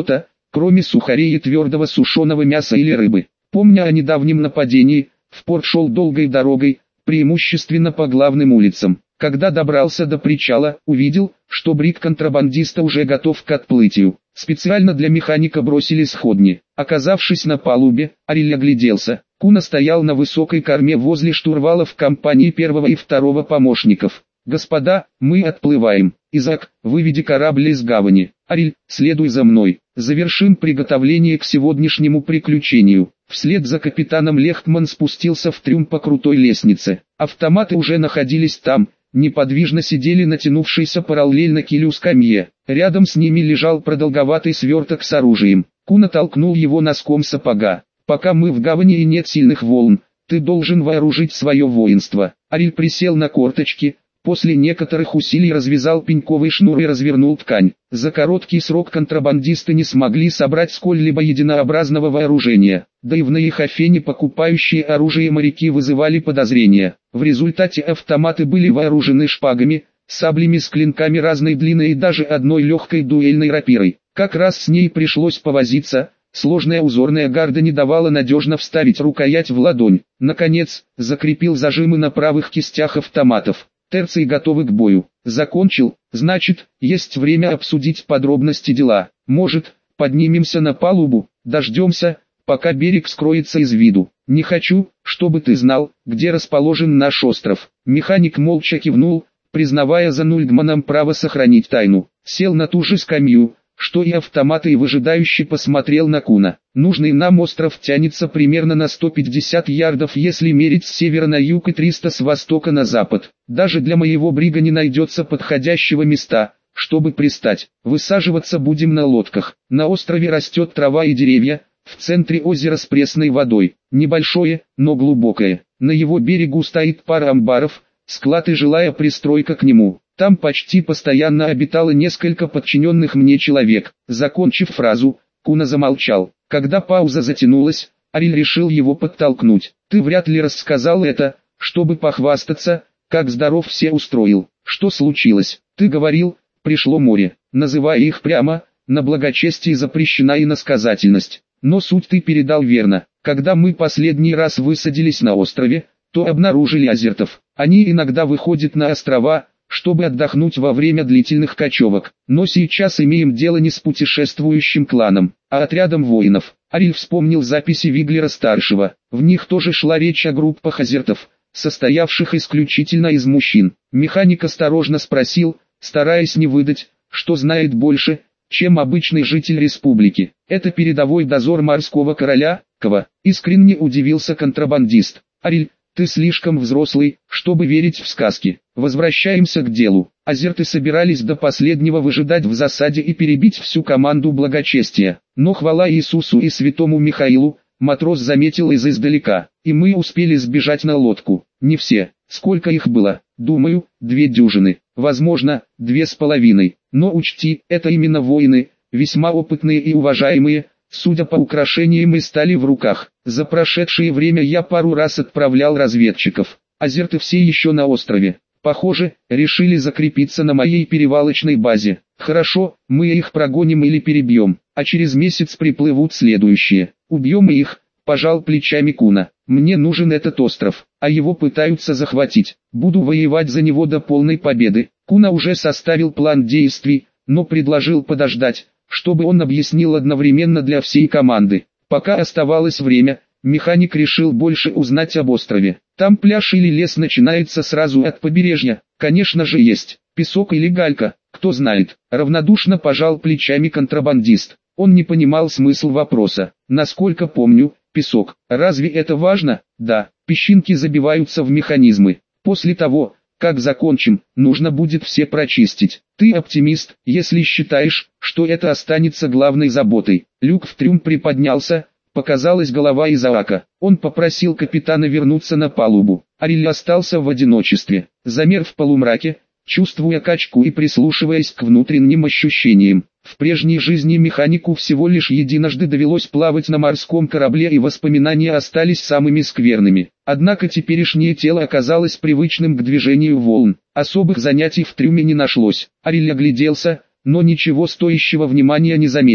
кроме сухарей и твердого сушеного мяса или рыбы. Помня о недавнем нападении, в порт шел долгой дорогой, преимущественно по главным улицам. Когда добрался до причала, увидел, что бриг контрабандиста уже готов к отплытию. Специально для механика бросили сходни. Оказавшись на палубе, Ариль огляделся. Куна стоял на высокой корме возле штурвала в компании первого и второго помощников. «Господа, мы отплываем. Изак, выведи корабль из гавани. Ариль, следуй за мной. Завершим приготовление к сегодняшнему приключению». Вслед за капитаном Лехтман спустился в трюм по крутой лестнице. Автоматы уже находились там, неподвижно сидели натянувшиеся параллельно килю скамье. Рядом с ними лежал продолговатый сверток с оружием. Куна толкнул его носком сапога. «Пока мы в гавани и нет сильных волн, ты должен вооружить свое воинство». Ариль присел на корточки, после некоторых усилий развязал пеньковый шнур и развернул ткань. За короткий срок контрабандисты не смогли собрать сколь-либо единообразного вооружения. Да и в Наихофене покупающие оружие моряки вызывали подозрения. В результате автоматы были вооружены шпагами, саблями с клинками разной длины и даже одной легкой дуэльной рапирой. Как раз с ней пришлось повозиться. Сложная узорная гарда не давала надежно вставить рукоять в ладонь. Наконец, закрепил зажимы на правых кистях автоматов. Терции готовы к бою. Закончил, значит, есть время обсудить подробности дела. Может, поднимемся на палубу, дождемся, пока берег скроется из виду. Не хочу, чтобы ты знал, где расположен наш остров. Механик молча кивнул, признавая за Нульдманом право сохранить тайну. Сел на ту же скамью, что и автоматы, и выжидающе посмотрел на Куна. Нужный нам остров тянется примерно на 150 ярдов, если мерить с севера на юг и 300 с востока на запад. Даже для моего брига не найдется подходящего места, чтобы пристать. Высаживаться будем на лодках. На острове растет трава и деревья, в центре озера с пресной водой. Небольшое, но глубокое. На его берегу стоит пара амбаров, склад и жилая пристройка к нему. Там почти постоянно обитало несколько подчиненных мне человек. Закончив фразу, Куна замолчал. Когда пауза затянулась, Ариль решил его подтолкнуть. «Ты вряд ли рассказал это, чтобы похвастаться, как здоров все устроил. Что случилось? Ты говорил, пришло море. Называя их прямо, на благочестие запрещена иносказательность. Но суть ты передал верно. Когда мы последний раз высадились на острове, то обнаружили азертов. Они иногда выходят на острова, чтобы отдохнуть во время длительных кочевок. Но сейчас имеем дело не с путешествующим кланом, а отрядом воинов». Ариль вспомнил записи Виглера-старшего. В них тоже шла речь о группах азертов, состоявших исключительно из мужчин. Механик осторожно спросил, стараясь не выдать, что знает больше, чем обычный житель республики. «Это передовой дозор морского короля, Ква», искренне удивился контрабандист. «Ариль, ты слишком взрослый, чтобы верить в сказки. Возвращаемся к делу». Азерты собирались до последнего выжидать в засаде и перебить всю команду благочестия. Но хвала Иисусу и святому Михаилу, матрос заметил издалека, и мы успели сбежать на лодку. Не все. Сколько их было? Думаю, 2 дюжины. Возможно, 2,5. Но учти, это именно воины, весьма опытные и уважаемые. Судя по украшениям и стали в руках. За прошедшее время я пару раз отправлял разведчиков. Азерты все еще на острове. Похоже, решили закрепиться на моей перевалочной базе. Хорошо, мы их прогоним или перебьем, а через месяц приплывут следующие. Убьем их, пожал плечами Куна. Мне нужен этот остров, а его пытаются захватить. Буду воевать за него до полной победы. Куна уже составил план действий, но предложил подождать, чтобы он объяснил одновременно для всей команды. Пока оставалось время, механик решил больше узнать об острове. Там пляж или лес начинается сразу от побережья. Конечно же есть. Песок или галька, кто знает. Равнодушно пожал плечами контрабандист. Он не понимал смысл вопроса. Насколько помню, песок. Разве это важно? Да. Песчинки забиваются в механизмы. После того, как закончим, нужно будет все прочистить. Ты оптимист, если считаешь, что это останется главной заботой. Люк в трюм приподнялся, показалась голова Изаака. Он попросил капитана вернуться на палубу. Ариль остался в одиночестве. Замер в полумраке, чувствуя качку и прислушиваясь к внутренним ощущениям. В прежней жизни механику всего лишь единожды довелось плавать на морском корабле, и воспоминания остались самыми скверными. Однако теперешнее тело оказалось привычным к движению волн. Особых занятий в трюме не нашлось. Ариль огляделся, но ничего стоящего внимания не заметил.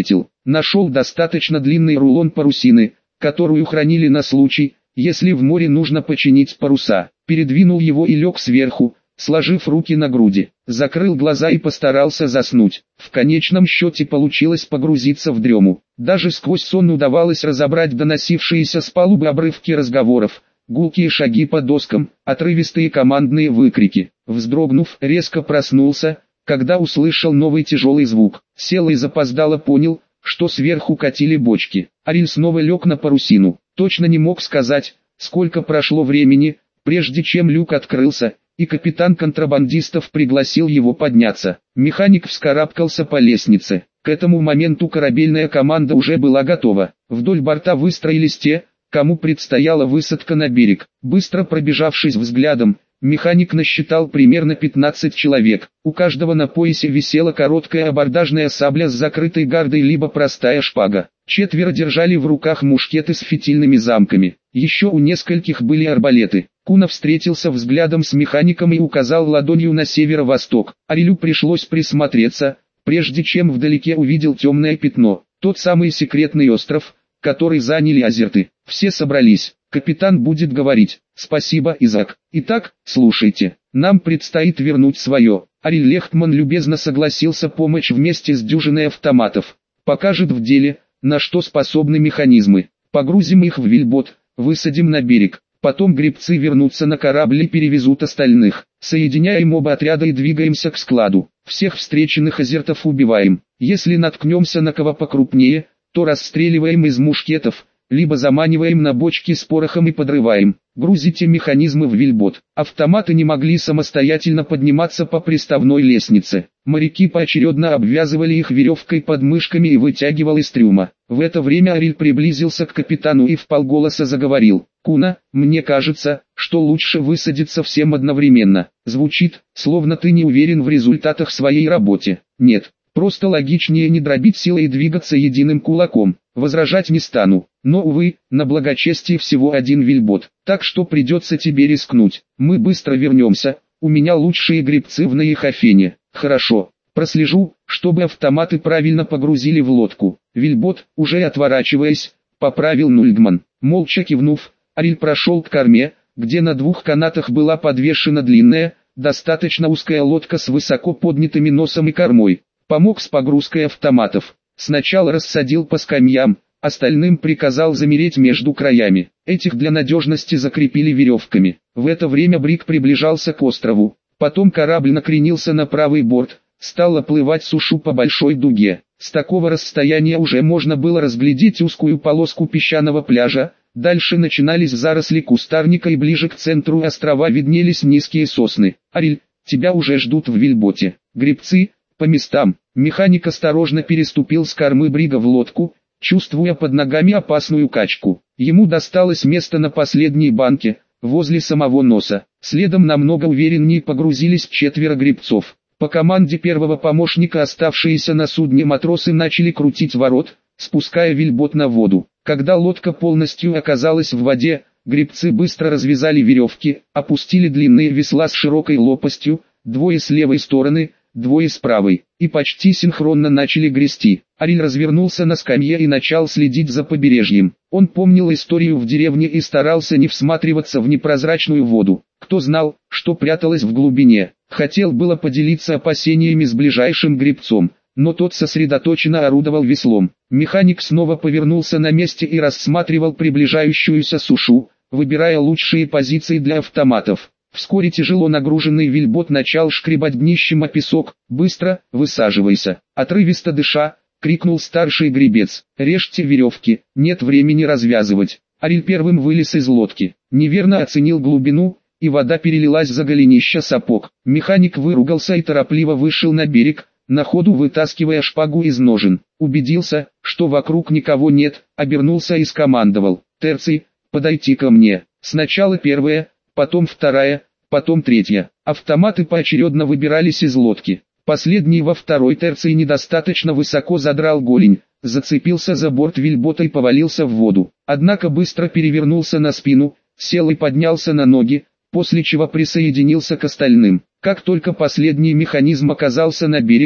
Нашел достаточно длинный рулон парусины, которую хранили на случай, если в море нужно починить паруса. Передвинул его и лег сверху, сложив руки на груди. Закрыл глаза и постарался заснуть. В конечном счете получилось погрузиться в дрему. Даже сквозь сон удавалось разобрать доносившиеся с палубы обрывки разговоров, гулкие шаги по доскам, отрывистые командные выкрики. Вздрогнув, резко проснулся, когда услышал новый тяжелый звук. Сел и запоздало понял, что сверху катили бочки. Ариль снова лег на парусину. Точно не мог сказать, сколько прошло времени, прежде чем люк открылся, и капитан контрабандистов пригласил его подняться. Механик вскарабкался по лестнице. К этому моменту корабельная команда уже была готова. Вдоль борта выстроились те, кому предстояла высадка на берег. Быстро пробежавшись взглядом, механик насчитал примерно 15 человек. У каждого на поясе висела короткая абордажная сабля с закрытой гардой либо простая шпага. Четверо держали в руках мушкеты с фитильными замками. Еще у нескольких были арбалеты. Куна встретился взглядом с механиком и указал ладонью на северо-восток. Арилю пришлось присмотреться, прежде чем вдалеке увидел темное пятно. Тот самый секретный остров, который заняли азерты. Все собрались. Капитан будет говорить. Спасибо, Изак. Итак, слушайте. Нам предстоит вернуть свое. Ариль Лехтман любезно согласился помочь вместе с дюжиной автоматов. Покажет в деле, на что способны механизмы. Погрузим их в вельбот, высадим на берег. Потом гребцы вернутся на корабль и перевезут остальных. Соединяем оба отряда и двигаемся к складу. Всех встреченных азертов убиваем. Если наткнемся на кого покрупнее, то расстреливаем из мушкетов, либо заманиваем на бочки с порохом и подрываем. Грузите механизмы в вельбот. Автоматы не могли самостоятельно подниматься по приставной лестнице. Моряки поочередно обвязывали их веревкой под мышками и вытягивал из трюма. В это время Ариль приблизился к капитану и вполголоса заговорил. «Куна, мне кажется, что лучше высадиться всем одновременно. Звучит, словно ты не уверен в результатах своей работы. Нет. Просто логичнее не дробить силой и двигаться единым кулаком. Возражать не стану. Но, увы, на благочестие всего один вельбот. Так что придется тебе рискнуть. Мы быстро вернемся. У меня лучшие гребцы в Наихофене. Хорошо. Прослежу, чтобы автоматы правильно погрузили в лодку. Вельбот, уже отворачиваясь, поправил Нульгман. Молча кивнув, Ариль прошел к корме, где на двух канатах была подвешена длинная, достаточно узкая лодка с высоко поднятыми носом и кормой. Помог с погрузкой автоматов. Сначала рассадил по скамьям, остальным приказал замереть между краями. Этих для надежности закрепили веревками. В это время Брик приближался к острову. Потом корабль накренился на правый борт, стал оплывать сушу по большой дуге. С такого расстояния уже можно было разглядеть узкую полоску песчаного пляжа. Дальше начинались заросли кустарника и ближе к центру острова виднелись низкие сосны. «Ариль, тебя уже ждут в вельботе. Гребцы, по местам». Механик осторожно переступил с кормы Брига в лодку, чувствуя под ногами опасную качку. Ему досталось место на последней банке, возле самого носа. Следом намного увереннее погрузились четверо гребцов. По команде первого помощника оставшиеся на судне матросы начали крутить ворот, спуская вельбот на воду. Когда лодка полностью оказалась в воде, гребцы быстро развязали веревки, опустили длинные весла с широкой лопастью, двое с левой стороны, двое с правой, и почти синхронно начали грести. Ариль развернулся на скамье и начал следить за побережьем. Он помнил историю в деревне и старался не всматриваться в непрозрачную воду. Кто знал, что пряталось в глубине. Хотел было поделиться опасениями с ближайшим гребцом, но тот сосредоточенно орудовал веслом. Механик снова повернулся на месте и рассматривал приближающуюся сушу, выбирая лучшие позиции для автоматов. Вскоре тяжело нагруженный вельбот начал шкребать днищем о песок. «Быстро, высаживайся!» Отрывисто дыша, крикнул старший гребец. «Режьте веревки, нет времени развязывать!» Ариль первым вылез из лодки. Неверно оценил глубину, и вода перелилась за голенища сапог. Механик выругался и торопливо вышел на берег, на ходу вытаскивая шпагу из ножен. Убедился, что вокруг никого нет, обернулся и скомандовал. «Терций, подойти ко мне!» Сначала первая, потом вторая, потом третья. Автоматы поочередно выбирались из лодки. Последний во второй терции недостаточно высоко задрал голень, зацепился за борт вельбота и повалился в воду. Однако быстро перевернулся на спину, сел и поднялся на ноги, после чего присоединился к остальным. Как только последний механизм оказался на берегу,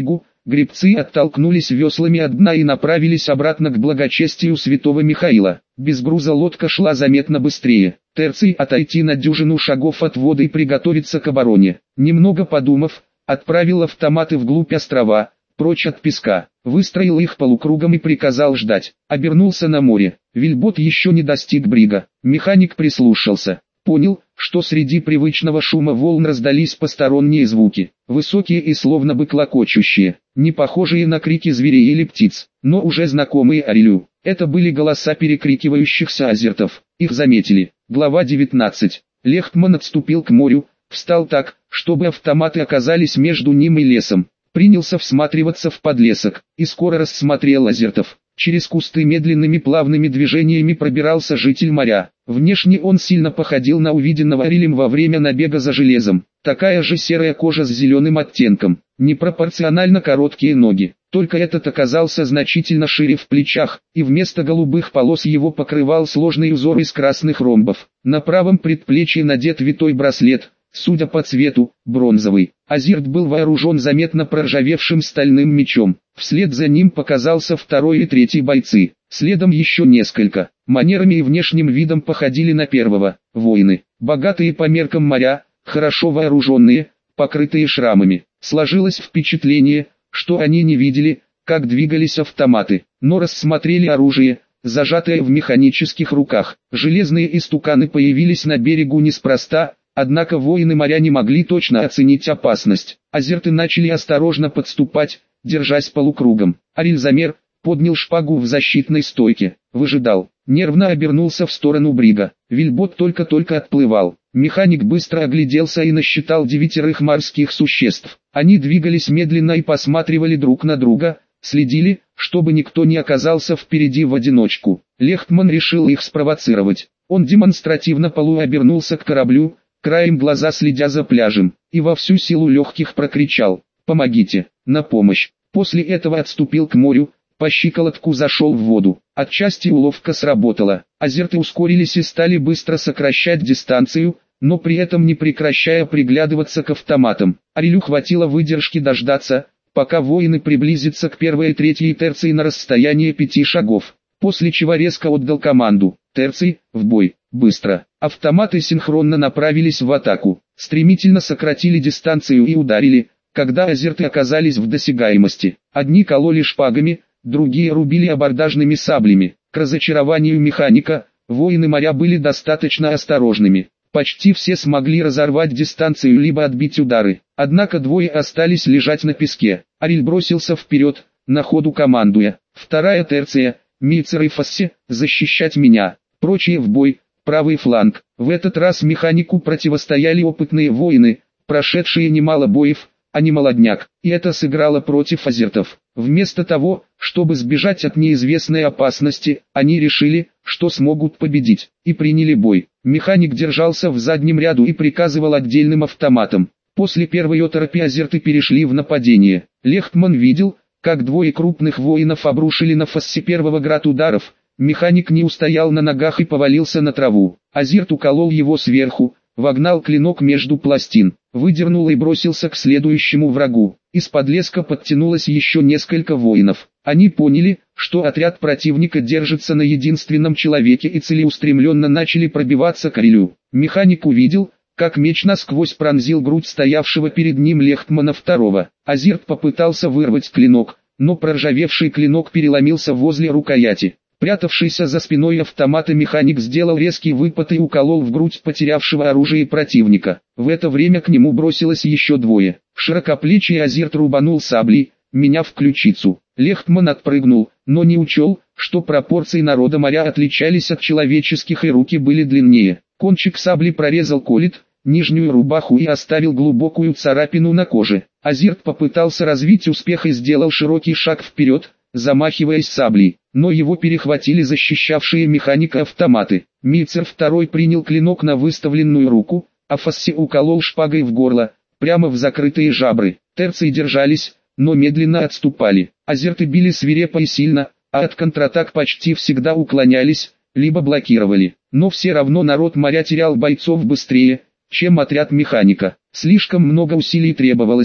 Гребцы оттолкнулись веслами от дна и направились обратно к благочестию святого Михаила. Без груза лодка шла заметно быстрее. Терций отойти на дюжину шагов от воды и приготовиться к обороне. Немного подумав, отправил автоматы вглубь острова, прочь от песка, выстроил их полукругом и приказал ждать. Обернулся на море. Вильбот еще не достиг брига. Механик прислушался. Понял, что среди привычного шума волн раздались посторонние звуки, высокие и словно бы клокочущие, не похожие на крики зверей или птиц, но уже знакомые Арилю. Это были голоса перекрикивающихся азертов. Их заметили. Глава 19. Лехтман отступил к морю, встал так, чтобы автоматы оказались между ним и лесом. Принялся всматриваться в подлесок, и скоро рассмотрел азертов. Через кусты медленными плавными движениями пробирался житель моря. Внешне он сильно походил на увиденного Арилем во время набега за железом. Такая же серая кожа с зеленым оттенком, непропорционально короткие ноги. Только этот оказался значительно шире в плечах, и вместо голубых полос его покрывал сложный узор из красных ромбов. На правом предплечье надет витой браслет, судя по цвету, бронзовый. Азирт был вооружен заметно проржавевшим стальным мечом. Вслед за ним показался второй и третий бойцы. Следом еще несколько. Манерами и внешним видом походили на первого. Воины, богатые по меркам моря, хорошо вооруженные, покрытые шрамами. Сложилось впечатление, что они не видели, как двигались автоматы, но рассмотрели оружие, зажатое в механических руках. Железные истуканы появились на берегу неспроста. Однако воины моря не могли точно оценить опасность. Азерты начали осторожно подступать, держась полукругом. Ариль замер, поднял шпагу в защитной стойке, выжидал, нервно обернулся в сторону брига. Вильбот только-только отплывал. Механик быстро огляделся и насчитал 9 морских существ. Они двигались медленно и посматривали друг на друга, следили, чтобы никто не оказался впереди в одиночку. Лехтман решил их спровоцировать. Он демонстративно полуобернулся к кораблю, краем глаза следя за пляжем, и во всю силу легких прокричал: «Помогите, на помощь!». После этого отступил к морю, по щиколотку зашел в воду. Отчасти уловка сработала. Азерты ускорились и стали быстро сокращать дистанцию, но при этом не прекращая приглядываться к автоматам. Арилю хватило выдержки дождаться, пока воины приблизятся к первой и третьей терции на расстояние 5 шагов, после чего резко отдал команду: «Терций, в бой!». Быстро. Автоматы синхронно направились в атаку, стремительно сократили дистанцию и ударили, когда азерты оказались в досягаемости. Одни кололи шпагами, другие рубили абордажными саблями. К разочарованию механика, воины моря были достаточно осторожными. Почти все смогли разорвать дистанцию либо отбить удары. Однако двое остались лежать на песке. Ариль бросился вперед, на ходу командуя: «Вторая терция, Мицер и Фасси, защищать меня, прочие в бой, правый фланг». В этот раз механику противостояли опытные воины, прошедшие немало боев, а не молодняк, и это сыграло против азертов. Вместо того, чтобы сбежать от неизвестной опасности, они решили, что смогут победить, и приняли бой. Механик держался в заднем ряду и приказывал отдельным автоматам. После первой оторопи азерты перешли в нападение. Лехтман видел, как двое крупных воинов обрушили на Фасси первого град ударов. Механик не устоял на ногах и повалился на траву. Азерт уколол его сверху, вогнал клинок между пластин, выдернул и бросился к следующему врагу. Из-под леска подтянулось еще несколько воинов. Они поняли, что отряд противника держится на единственном человеке и целеустремленно начали пробиваться к Арилю. Механик увидел, как меч насквозь пронзил грудь стоявшего перед ним Лехтмана второго. Азерт попытался вырвать клинок, но проржавевший клинок переломился возле рукояти. Прятавшийся за спиной автомата механик сделал резкий выпад и уколол в грудь потерявшего оружие противника. В это время к нему бросилось еще двое. Широкоплечий азерт рубанул саблей, меня в ключицу. Лехтман отпрыгнул, но не учел, что пропорции народа моря отличались от человеческих и руки были длиннее. Кончик сабли прорезал колет, нижнюю рубаху и оставил глубокую царапину на коже. Азерт попытался развить успех и сделал широкий шаг вперед, замахиваясь саблей, но его перехватили защищавшие механика автоматы. Мицер второй принял клинок на выставленную руку, а Фасси уколол шпагой в горло, прямо в закрытые жабры. Терции держались, но медленно отступали. Азерты били свирепо и сильно, а от контратак почти всегда уклонялись, либо блокировали. Но все равно народ моря терял бойцов быстрее, чем отряд механика. Слишком много усилий требовалось,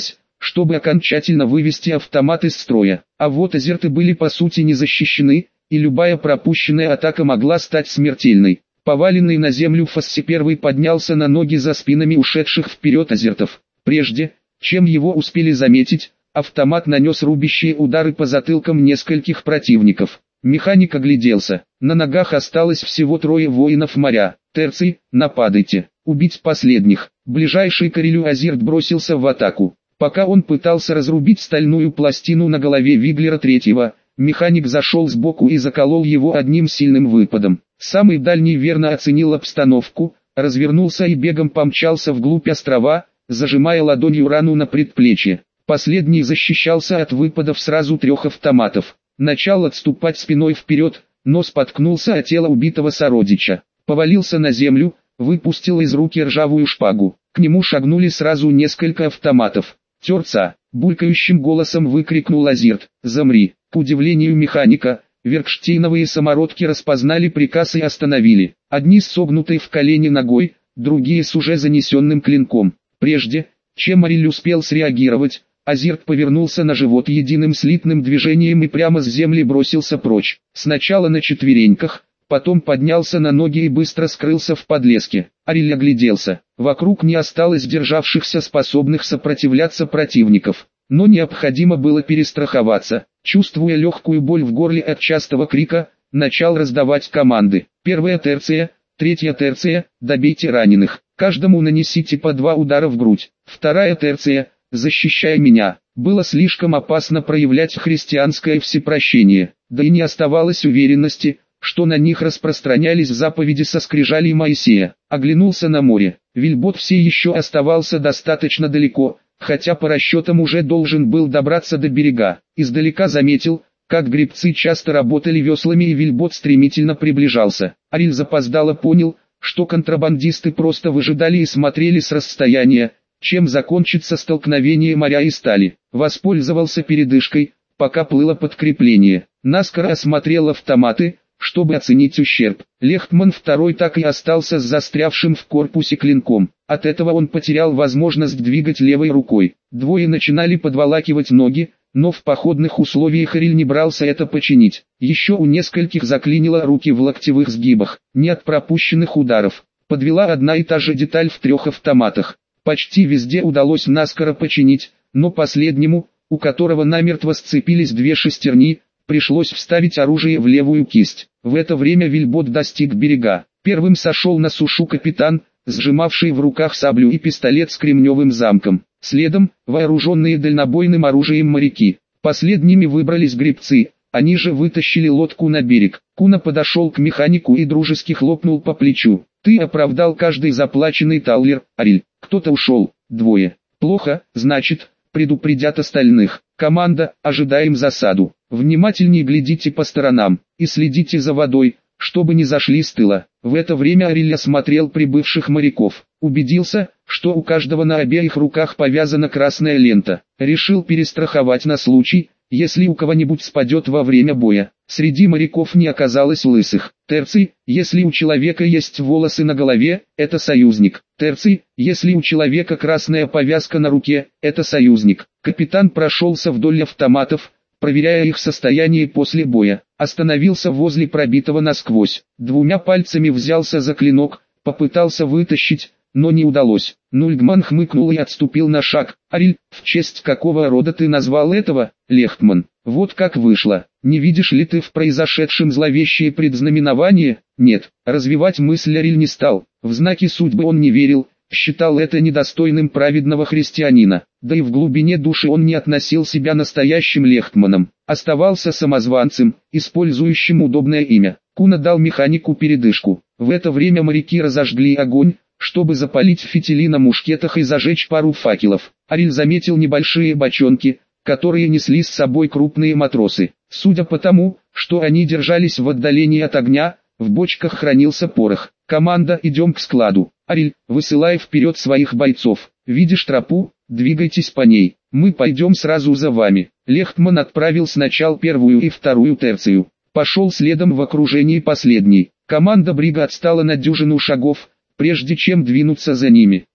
чтобы окончательно вывести автомат из строя. А вот азерты были по сути не защищены, и любая пропущенная атака могла стать смертельной. Поваленный на землю Фасси первый поднялся на ноги за спинами ушедших вперед азертов. Прежде, чем его успели заметить, автомат нанес рубящие удары по затылкам нескольких противников. Механик огляделся. На ногах осталось всего 3 воинов моря. Терций, нападайте, убить последних. Ближайший к Арилю азерт бросился в атаку. Пока он пытался разрубить стальную пластину на голове Виглера III, механик зашел сбоку и заколол его одним сильным выпадом. Самый дальний верно оценил обстановку, развернулся и бегом помчался вглубь острова, зажимая ладонью рану на предплечье. Последний защищался от выпадов сразу 3 автоматов. Начал отступать спиной вперед, но споткнулся о тело убитого сородича. Повалился на землю, выпустил из руки ржавую шпагу. К нему шагнули сразу несколько автоматов. «Терца!» — булькающим голосом выкрикнул азерт. «Замри!» К удивлению механика, веркштейновые самородки распознали приказ и остановили. Одни с согнутой в колени ногой, другие с уже занесенным клинком. Прежде, чем Ариль успел среагировать, азерт повернулся на живот единым слитным движением и прямо с земли бросился прочь. Сначала на четвереньках, потом поднялся на ноги и быстро скрылся в подлеске. Ариль огляделся. Вокруг не осталось державшихся способных сопротивляться противников. Но необходимо было перестраховаться. Чувствуя легкую боль в горле от частого крика, начал раздавать команды. 1-я терция, 3-я терция, добейте раненых. Каждому нанесите по 2 удара в грудь. 2-я терция, защищай меня. Было слишком опасно проявлять христианское всепрощение. Да и не оставалось уверенности, что на них распространялись заповеди со скрижалей Моисея. Оглянулся на море. Вильбот все еще оставался достаточно далеко, хотя по расчетам уже должен был добраться до берега. Издалека заметил, как гребцы часто работали веслами и Вильбот стремительно приближался. Ариль запоздало понял, что контрабандисты просто выжидали и смотрели с расстояния, чем закончится столкновение моря и стали. Воспользовался передышкой, пока плыло подкрепление. Наскоро осмотрел автоматы, чтобы оценить ущерб. Лехтман II так и остался с застрявшим в корпусе клинком. От этого он потерял возможность двигать левой рукой. Двое начинали подволакивать ноги, но в походных условиях Ариль не брался это починить. Еще у нескольких заклинило руки в локтевых сгибах. Не от пропущенных ударов. Подвела одна и та же деталь в 3 автоматах. Почти везде удалось наскоро починить, но последнему, у которого намертво сцепились 2 шестерни, пришлось вставить оружие в левую кисть. В это время Вильбот достиг берега. Первым сошел на сушу капитан, сжимавший в руках саблю и пистолет с кремневым замком. Следом, вооруженные дальнобойным оружием моряки. Последними выбрались гребцы, они же вытащили лодку на берег. Куна подошел к механику и дружески хлопнул по плечу. «Ты оправдал каждый заплаченный таллер, Ариль. Кто-то ушел, 2. Плохо, значит, предупредят остальных. Команда, ожидаем засаду. Внимательнее глядите по сторонам и следите за водой, чтобы не зашли с тыла». В это время Ариль осмотрел прибывших моряков. Убедился, что у каждого на обеих руках повязана красная лента. Решил перестраховать на случай, если у кого-нибудь спадет во время боя. Среди моряков не оказалось лысых. Терций, если у человека есть волосы на голове, это союзник. Терций, если у человека красная повязка на руке, это союзник. Капитан прошелся вдоль автоматов, проверяя их состояние после боя. Остановился возле пробитого насквозь. 2 пальцами взялся за клинок, попытался вытащить, но не удалось. Нульгман хмыкнул и отступил на шаг. «Ариль, в честь какого рода ты назвал этого, Лехтман? Вот как вышло. Не видишь ли ты в произошедшем зловещее предзнаменование?» Нет, развивать мысль Ариль не стал. В знаки судьбы он не верил, считал это недостойным праведного христианина. Да и в глубине души он не относил себя настоящим Лехтманом. Оставался самозванцем, использующим удобное имя. Куна дал механику передышку. В это время моряки разожгли огонь, чтобы запалить фитили на мушкетах и зажечь пару факелов. Ариль заметил небольшие бочонки, которые несли с собой крупные матросы. Судя по тому, что они держались в отдалении от огня, в бочках хранился порох. «Команда, идем к складу. Ариль, высылай вперед своих бойцов. Видишь тропу? Двигайтесь по ней. Мы пойдем сразу за вами». Лехтман отправил сначала 1-ю и 2-ю терцию. Пошел следом в окружении последней. Команда брига отстала на дюжину шагов, прежде чем двинуться за ними.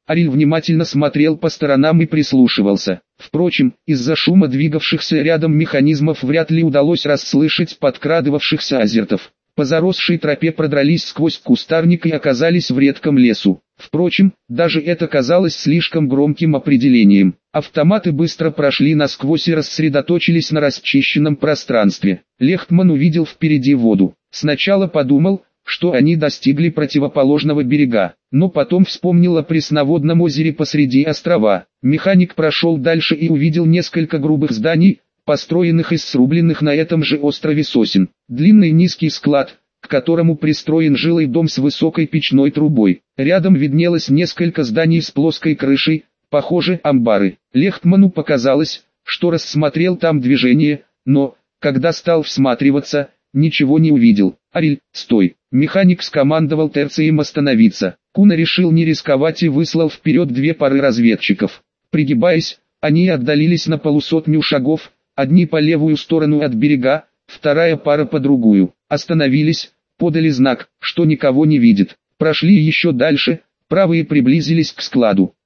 Ариль внимательно смотрел по сторонам и прислушивался. Впрочем, из-за шума двигавшихся рядом механизмов вряд ли удалось расслышать подкрадывавшихся азертов. По заросшей тропе продрались сквозь кустарник и оказались в редком лесу. Впрочем, даже это казалось слишком громким определением. Автоматы быстро прошли насквозь и рассредоточились на расчищенном пространстве. Лехтман увидел впереди воду. Сначала подумал, что они достигли противоположного берега, но потом вспомнил о пресноводном озере посреди острова. Механик прошел дальше и увидел несколько грубых зданий, построенных из срубленных на этом же острове сосен. Длинный низкий склад, к которому пристроен жилой дом с высокой печной трубой. Рядом виднелось несколько зданий с плоской крышей, похоже, амбары. Лехтману показалось, что рассмотрел там движение, но, когда стал всматриваться, ничего не увидел. «Ариль, стой!» Механик скомандовал терциям остановиться. Куна решил не рисковать и выслал вперед две пары разведчиков. Пригибаясь, они отдалились на полусотню шагов, одни по левую сторону от берега, вторая пара по другую. Остановились, подали знак, что никого не видит. Прошли еще дальше, правые приблизились к складу.